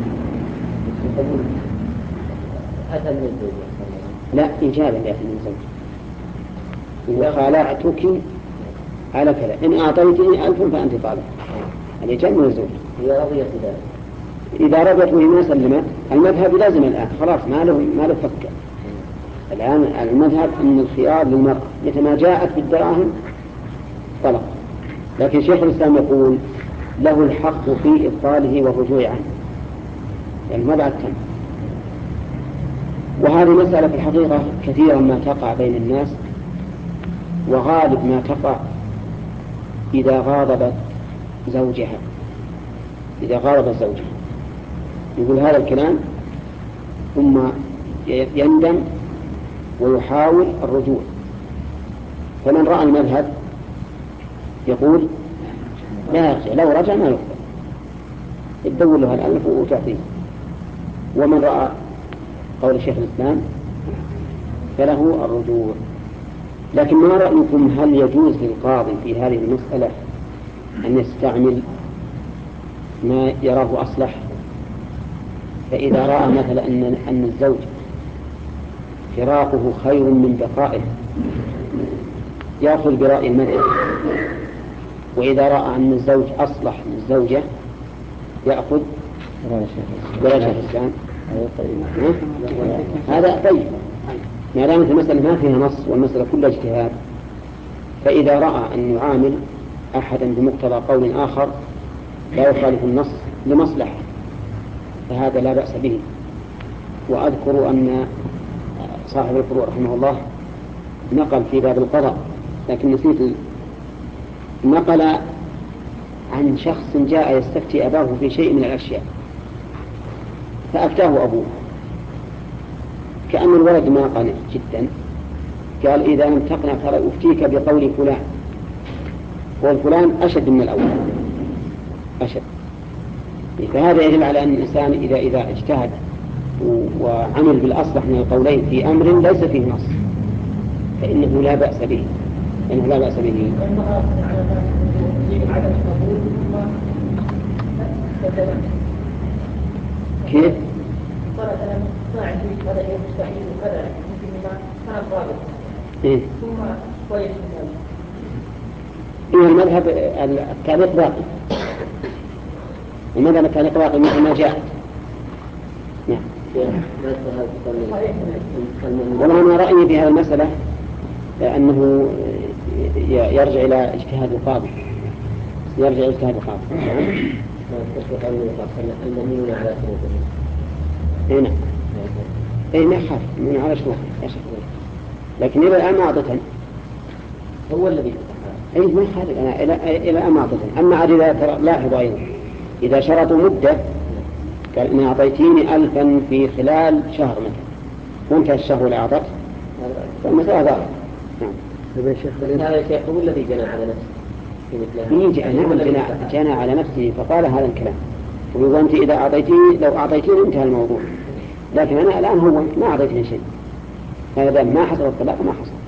لا إجابة لأهل الزوج، إذا خالعتك على كذا إن أعطيتني ألف فأنت طالب، الإجابة من الزوج. إذا رضيت ذلك، إذا رضيت وهي سلمت، المذهب لازم الآن خلاص ما له ما له فكر. الآن المذهب أن الخيار للمرأة متى ما جاءت بالدراهم طلق، لكن شيخ الإسلام يقول له الحق في إبطاله والرجوع عنه، يعني ما بعد تم. وهذه مسألة في الحقيقة كثيرا ما تقع بين الناس، وغالب ما تقع إذا غاضبت زوجها إذا غاضبت زوجها يقول هذا الكلام ثم يندم ويحاول الرجوع. فمن رأى المذهب يقول لا يرجع، لو رجع ما يقبل، يدور له الألف وتعطيه. ومن رأى قول شيخ الإسلام فله الرجوع. لكن ما رأيكم، هل يجوز للقاضي في هذه المسألة أن يستعمل ما يراه أصلح؟ فإذا رأى مثلا أن أن الزوج فراقه خير من بقائه يأخذ برأي المذهب، وإذا رأى أن الزوج أصلح من الزوجة يأخذ برأي شيخ الإسلام. هذا طيب ما دامت المسألة ما فيها نص والمسألة كلها اجتهاد، فإذا رأى أن يعامل أحدا بمقتضى قول آخر لا يخالف النص لمصلحة فهذا لا بأس به. وأذكر أن صاحب الفروع رحمه الله نقل في باب القضاء، لكن نسيت، نقل عن شخص جاء يستفتي أباه في شيء من الأشياء فأفتاه أبوه، كأن الولد ما قنع جدا، قال إذا لم تقنع فلا أفتيك بقول فلان، والفلان أشد من الأول أشد. فهذا يدل على أن الإنسان إذا إذا اجتهد وعمل بالأصلح من القولين في أمر ليس فيه نص فإنه لا بأس به إنه لا بأس به. كيف؟ إيه؟ إيه المذهب التعليق باقي، المذهب التعليق باقي مثل ما جاء. نعم. والله أنا رأيي بهذه المسألة أنه يرجع إلى اجتهاد القاضي يرجع إلى اجتهاد القاضي. المؤمنون على شروطهم. إيه نعم. إيه ما يخاف من على شروطه يا شيخ، لكن إلى الآن ما أعطتن هو الذي أي ما يخاف أنا إلى إلى الآن ما أعطتن. أما عاد إذا لاحظ أيضا إذا شرطوا مدة قال إن أعطيتيني ألفا في خلال شهر مثلا وانتهى الشهر ولا أعطت فالمسألة ضارة. نعم. هذا الشيخ هو الذي جنى على نفسه في مثل مين جنى جنى على نفسه فقال هذا الكلام، ويقول أنت إذا أعطيتيني لو أعطيتيني انتهى الموضوع، لكن أنا الآن هو ما أعطيتني شيء، هذا ما حصل الطلاق ما حصل.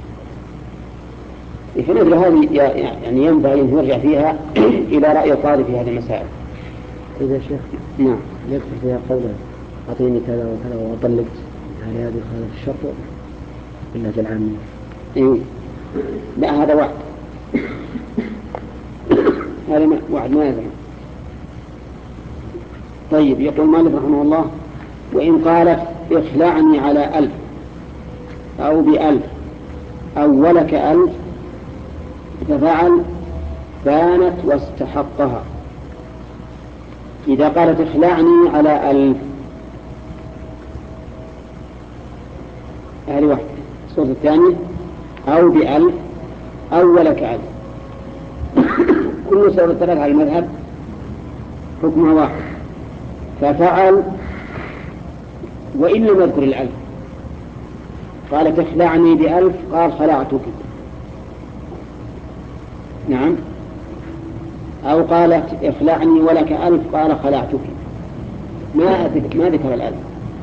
فنقول هذه يعني ينبغي أن يرجع فيها إلى رأي القاضي في هذه المسائل. إذا شيخ نعم يكفي فيها قوله أعطيني كذا وكذا وطلقت، يعني هذه خالف الشرط بالله العامة. إيه لا هذا وعد، هذا وعد ما يزعم. طيب يقول مالك رحمه الله وإن قالت اخلعني على ألف أو بألف أو ولك ألف ففعل بانت واستحقها. إذا قالت اخلعني على ألف هذه واحدة. الصورة الثانية أو بألف أو ولك ألف كل صورة ثلاثة على المذهب حكمها واحد. ففعل وإن لم يذكر الألف، قالت اخلعني بألف قال خلعتك. نعم. أو قالت اخلعني ولك ألف قال خلعتك، ما ما ذكر الألف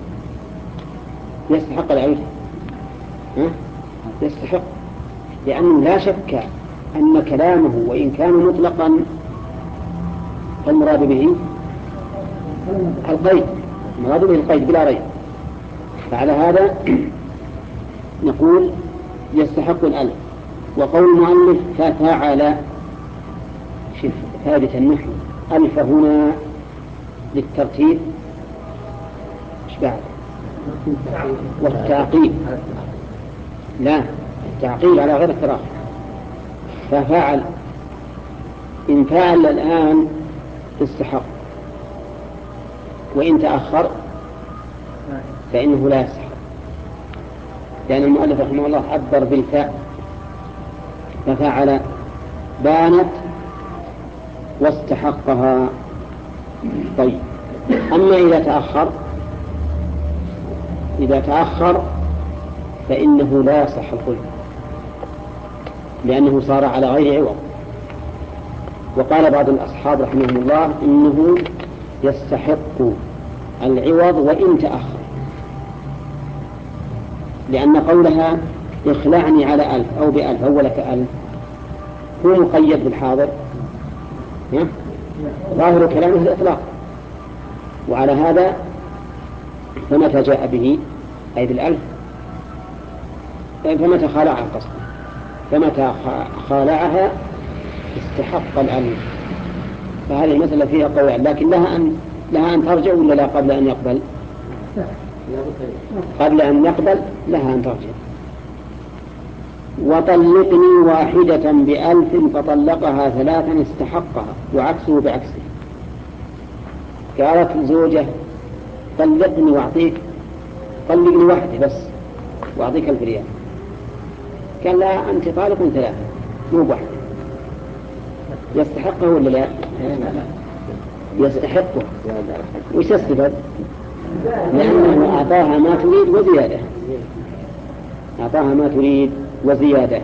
يستحق الألف، ها؟ يستحق، لأنه لا شك أن كلامه وإن كان مطلقا فالمراد به القيد، المراد به القيد بلا ريب. فعلى هذا نقول يستحق الألف. وقول المؤلف ففعل شوف ثابت النحو، ألف هنا للترتيب ايش بعد؟ والتعقيب، لا التعقيب على غير التراخي. ففعل إن فعل الآن تستحق، وإن تأخر فإنه لا يستحق. لأن المؤلف رحمه الله عبر بالفاء ففعل بانت واستحقها. طيب، أما إذا تأخر إذا تأخر فإنه لا يصح الخلع لأنه صار على غير عوض. وقال بعض الأصحاب رحمهم الله إنه يستحق العوض وإن تأخر، لأن قولها اخلعني على ألف أو بألف أو لك ألف هو مقيد بالحاضر، ظاهر كلامه الإطلاق، وعلى هذا فمتى جاء به أي بالألف فمتى خالعها قصدا فمتى خالعها استحق الألف. فهذه المسألة فيها قواعد، لكن لها أن لها أن ترجع ولا لا قبل أن يقبل؟ قبل أن يقبل لها أن ترجع. وطلقني واحدة بألف فطلقها ثلاثا استحقها، وعكسه بعكسه. قالت الزوجة طلقني واعطيك طلقني واحدة بس واعطيك ألف ريال، قال لا أنت طالق ثلاثة مو واحدة، يستحقه ولا لا؟ يستحقه. وش السبب؟ لأنه أعطاها ما تريد وزيادة، أعطاها ما تريد وزيادة.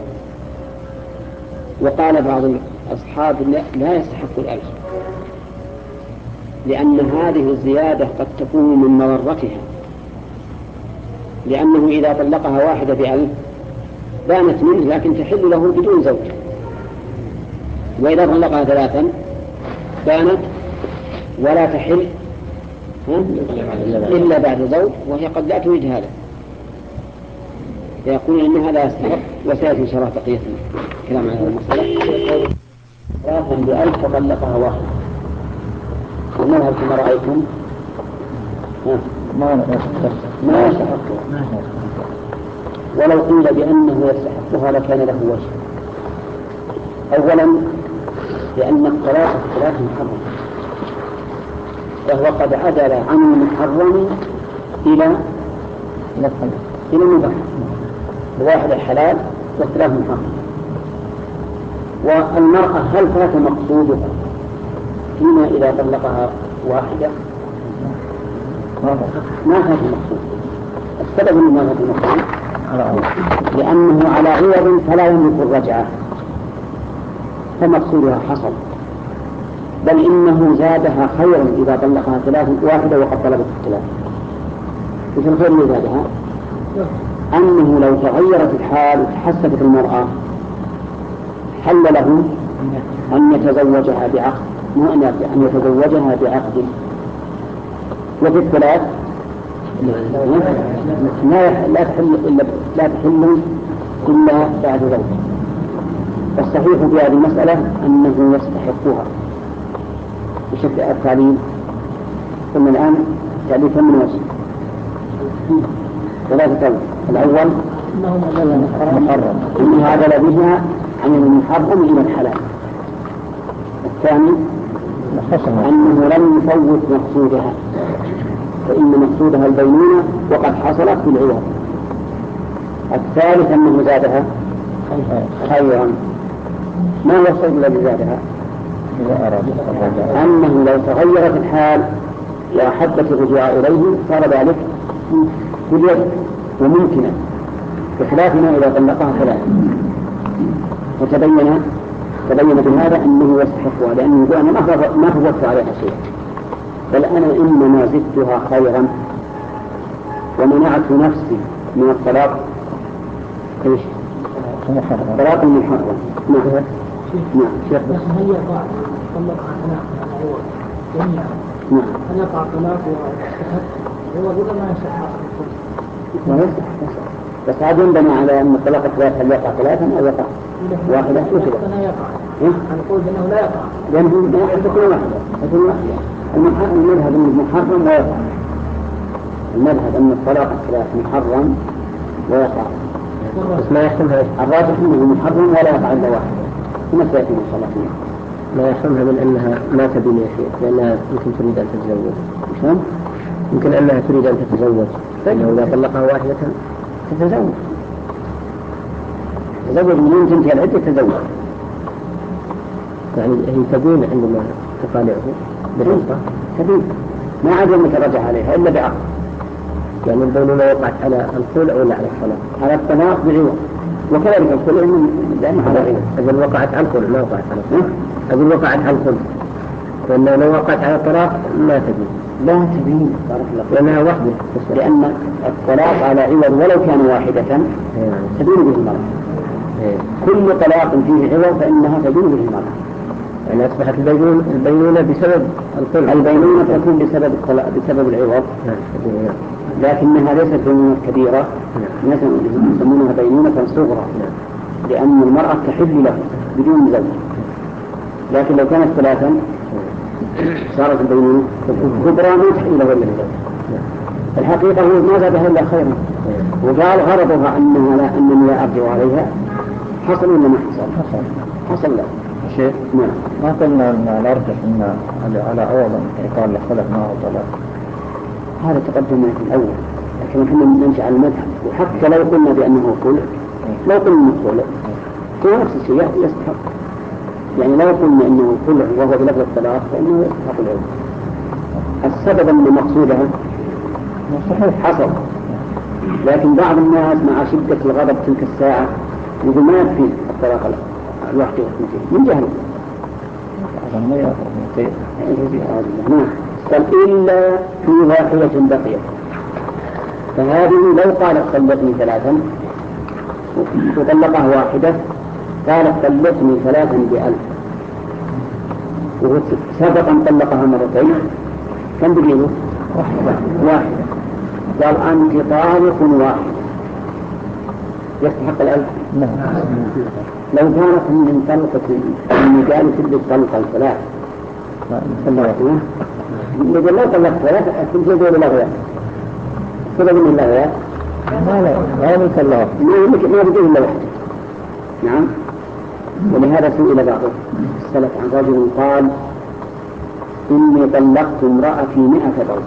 وقال بعض الأصحاب لا يستحق الألف، لأن هذه الزيادة قد تكون من مضرتها، لأنه إذا طلقها واحدة بألف بانت منه لكن تحل له بدون زوج، وإذا طلقها ثلاثا بانت ولا تحل إلا بعد زوج، وهي قد لا تريد هذا، يقول إن هذا يستحق. وسيأتي إن شاء الله بقية كلام عن هذا المسألة. ثلاثا بألف فطلقها واحد، ومنها كما رأيتم ما ما يستحقها، ولو قيل بأنه يستحقها لكان له وجه. أولا لأن الطلاق الثلاث محرم، فهو قد عدل عن المحرم إلى إلى المباح، واحد حلال والثلاث محرم. والمرأة هل فات مقصودها فيما إذا طلقها واحدة؟ ما فات المقصود. السبب أنه ما فات المقصود لأنه على عوض فلا يملك الرجعة، فمقصودها حصل، بل إنه زادها خيرا إذا طلقها ثلاث واحدة وقد طلبت الثلاث. وفي الخير اللي زادها أنه لو تغيرت الحال وتحسبت المرأة حل له أن يتزوجها بعقد، مو أن يتزوجها بعقد. وفي الثلاث لا تحل إلا لا تحل إلا بعد زوج. والصحيح في هذه المسألة أنه يستحقها بشكل التعليل. ثم الآن تعليل من وجه ثلاثة قول. الأول محرم، إنه عدل بها عن المحرم إلى الحلال. الثاني أنه لم يفوت مقصودها، فإن مقصودها البينونة وقد حصلت في العوض. الثالث أنه زادها خيرا. ما هو الصيد الذي زادها؟ أنه لو تغيرت الحال وأحبت الرجوع إليه صار ذلك باليد وممكنا، بخلاف ما إذا طلقها ثلاثة. وتبين تبين بهذا أنه يستحقها، لأنه يقول أنا ما فوتت عليها شيء، بل أنا إنما زدتها خيرا ومنعت نفسي من الطلاق. إيش؟ طلاق محرم. نعم نعم شيخ. بس هل يقع طلق طلاق على عوض جميعا؟ نعم. هل يقع طلاق ويستحق هو ولا ما يستحق؟ ما يستحق. بس هذا ينبني على أن الطلاق الثلاث هل يقع ثلاثا أو يقع واحدة؟ لا يقع. نقول بأنه لا يقع. لأنه لا يحب تكون واحدة. تكون واحدة. المذهب أنه محرم ويقع. المذهب أن الطلاق الثلاث محرم ويقع. بس ما يحرمها. الراجح أنه محرم ولا يقع إلا واحدة. ثم سيأتي إن شاء الله فيه. لا يحرمها من أنها ما تبين يا شيخ، لأنها يمكن تريد أن تتزوج. شلون؟ يمكن أنها تريد أن تتزوج، لأنه إذا طلقها واحدة تتزوج. تزوج من تنتهي العدة تزوج. يعني هي تبين عندما تطالعه بالرفقة تبين ما عاد يترجع عليها إلا بعقد. يعني البينونة وقعت على الخلع ولا على الطلاق؟ على الطلاق بعوض، وكذلك الخلع لأنه على غيره. أقول وقعت على الخلع ما وقعت على الطلاق. أقول وقعت على الخلع، وأنه لو وقعت على الطلاق لا تبين. لا تبين لأنها واحدة، لأن الطلاق على عوض ولو كان واحدة تبين به المرأة. كل طلاق فيه عوض فإنها تبين به المرأة. يعني أصبحت البينونة بسبب الخلع. البينونة تكون بسبب الطلاق بسبب العوض، لكنها ليست بينونة كبيرة، يسمونها بينونة صغرى، لأن المرأة تحل له بدون زوج. لكن لو كانت ثلاثا صارت البينونة كبرى ما تحل له إلا الزوج. الحقيقة هو ما زادها إلا خيرا، وقال غرضها أنها لا أنني لا أرجع عليها. حصل ولا ما حصل؟ حصل حصل لا شيء. نعم. ما قلنا أن الأرجح أن على عوضا يقال لخلق ما هو طلاق. هذا تقدم في الأول، لكن نحن نمشي على المذهب. وحتى لو قلنا بأنه خلع، لو قلنا أنه خلع هو نفس الشيء يستحق. يعني لو قلنا أنه خلع وهو بلفظ الطلاق فإنه يستحق العوض. السبب أن مقصودها حصل، لكن بعض الناس مع شدة الغضب تلك الساعة يقول ما يكفي الطلاق الواحد من جهل. قال إلا في واحدة بقيت، فهذه لو قالت طلقني ثلاثا وطلقها واحدة قالت طلقني ثلاثا بألف، وسبقا طلقها مرتين كم بقيله؟ واحدة واحدة. قال أنت طالق واحد يستحق الألف؟ لا. لو كانت من طلقة المجال تبدأ طلقة الثلاث طلقتها يقول لو طلقت ثلاث كنت يقول لغويات سبب من اللغويات ما لا ما يطلق ما بقيه إلا واحد. نعم. ولهذا سئل بعض السلف عن رجل قال إني طلقت امرأتي مئة طلق،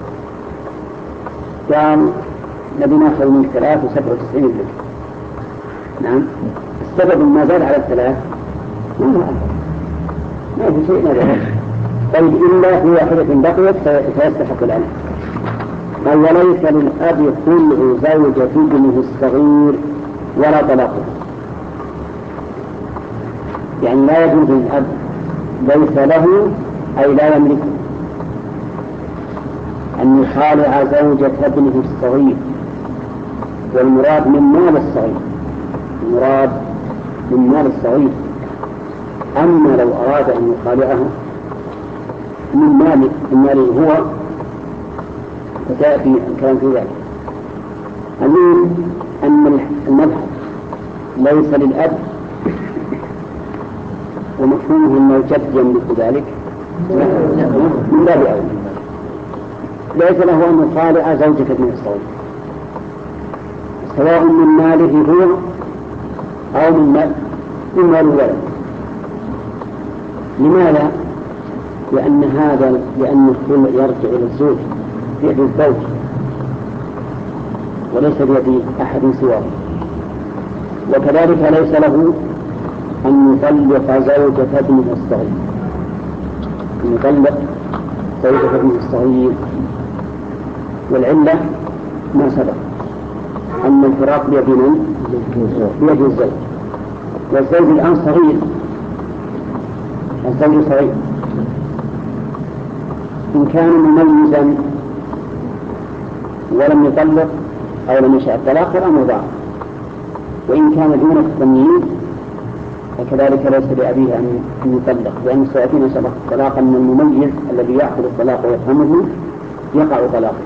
قال نبي ناخذ من ثلاث وسبع وتسعين لك. نعم. السبب ما زاد على الثلاث ما هو ما في شيء نظر. طيب إلا في واحدة بقيت فيستحق الألف. قال وليس للأب خلع زوجة ابنه الصغير ولا طلاقه. يعني لا يجوز للأب ليس له أي لا يملك أن يخالع زوجة ابنه الصغير، والمراد من مال الصغير، المراد من مال الصغير. أما لو أراد أن يخالعها من مال من ماله هو فتأتي الكلام في ذلك. أمين أن المذهب ليس للأب ومفهومه أن الجد يملك ذلك من باب أولى، ليس له أن يخالع زوجة ابنه الصغير سواء من ماله هو أو من مال من مال الولد. لماذا؟ لأن هذا لأن الخلع يرجع إلى الزوج بيد الزوج وليس بيد أحد سواه. وكذلك ليس له أن يطلق زوجة ابنه الصغير، أن يطلق زوجة ابنه الصغير. والعلة ما سبق أن الفراق بيد من؟ بيد الزوج، والزوج الآن صغير، الزوج صغير. إن كان مميزا ولم يطلق أو لم يشاء الطلاق فالأمر ضاع، وإن كان دون التمييز فكذلك ليس لأبيه أن يطلق، لأن سيأتينا سبق الطلاق أن المميز الذي يأخذ الطلاق ويفهمه يقع طلاقه.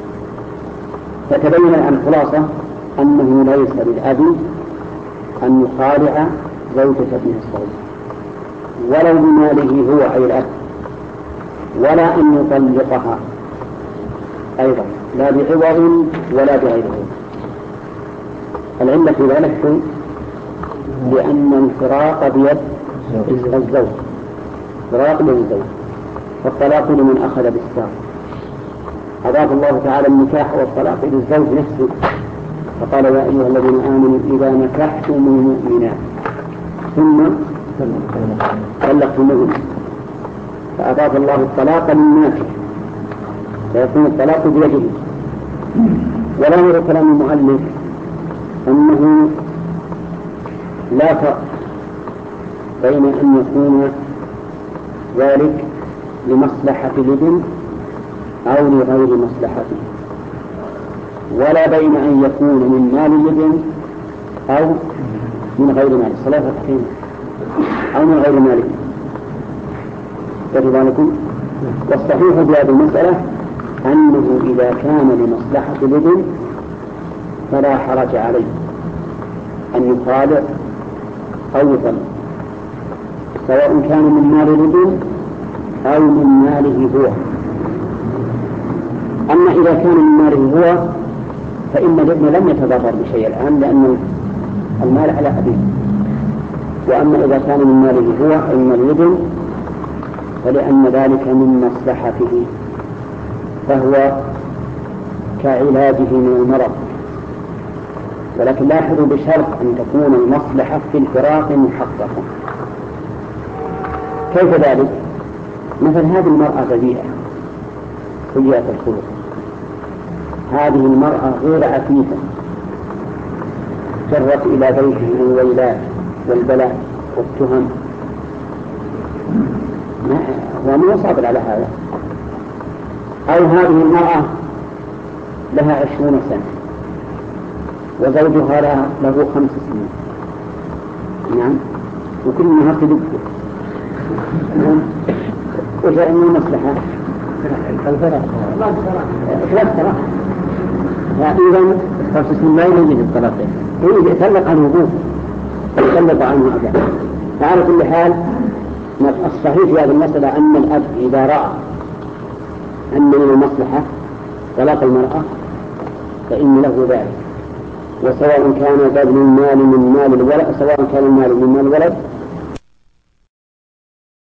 فتبين عن خلاصة أنه ليس للأب أن يخالع زوجة ابنه الصغير ولو بماله هو أي الأب، ولا أن يطلقها أيضا لا بعوض ولا بغيره. العلة في ذلك لأن الفراق بيد الزوج، فراق بيد الزوج، فالطلاق لمن أخذ بالساق. أضاف الله تعالى النكاح والطلاق إلى الزوج نفسه فقال يا أيها الذين آمنوا إذا نكحتم المؤمنات ثم طلقتموهن فأضاف الله الطلاق للناكح فيكون الطلاق بيده. ولا كلام المؤلف أنه لا فرق بين أن يكون ذلك لمصلحة الابن أو لغير مصلحته، ولا بين أن يكون من مال الابن أو من غير مال الصلاة الحكيمة أو من غير ماله. كذلكم والصحيح في هذه المسألة أنه إذا كان لمصلحة الابن فلا حرج عليه أن يخالع أو يطلق، سواء كان من مال الابن أو من ماله هو. أما إذا كان من ماله هو فإن الابن لم يتضرر بشيء الآن لأن المال على أبيه، وأما إذا كان من ماله هو أو من الابن فلأن ذلك من مصلحته فهو كعلاجه من المرض. ولكن لاحظوا بشرط أن تكون المصلحة في الفراق محققة. كيف ذلك؟ مثل هذه المرأة بديئة سيئة الخلق، هذه المرأة غير عفيفة جرت إلى بيته الويلات والبلاء والتهم، هو مو صابر على هذا. أو هذه المرأة لها عشرون سنة وزوجها له خمس سنين، نعم، وكل نهار تدق، نعم، وجاء من المصلحة الفرق ثلاث إذا خمس سنين لا يوجد الطلاق، يجي يطلق عن وجوه يطلق عنه أبدا. فعلى كل حال الصحيح في هذه المسألة أن الأب إذا رأى أن من المصلحة طلاق المرأة فإن له ذلك، وسواء كان بذل المال من مال الولد سواء كان المال من مال الولد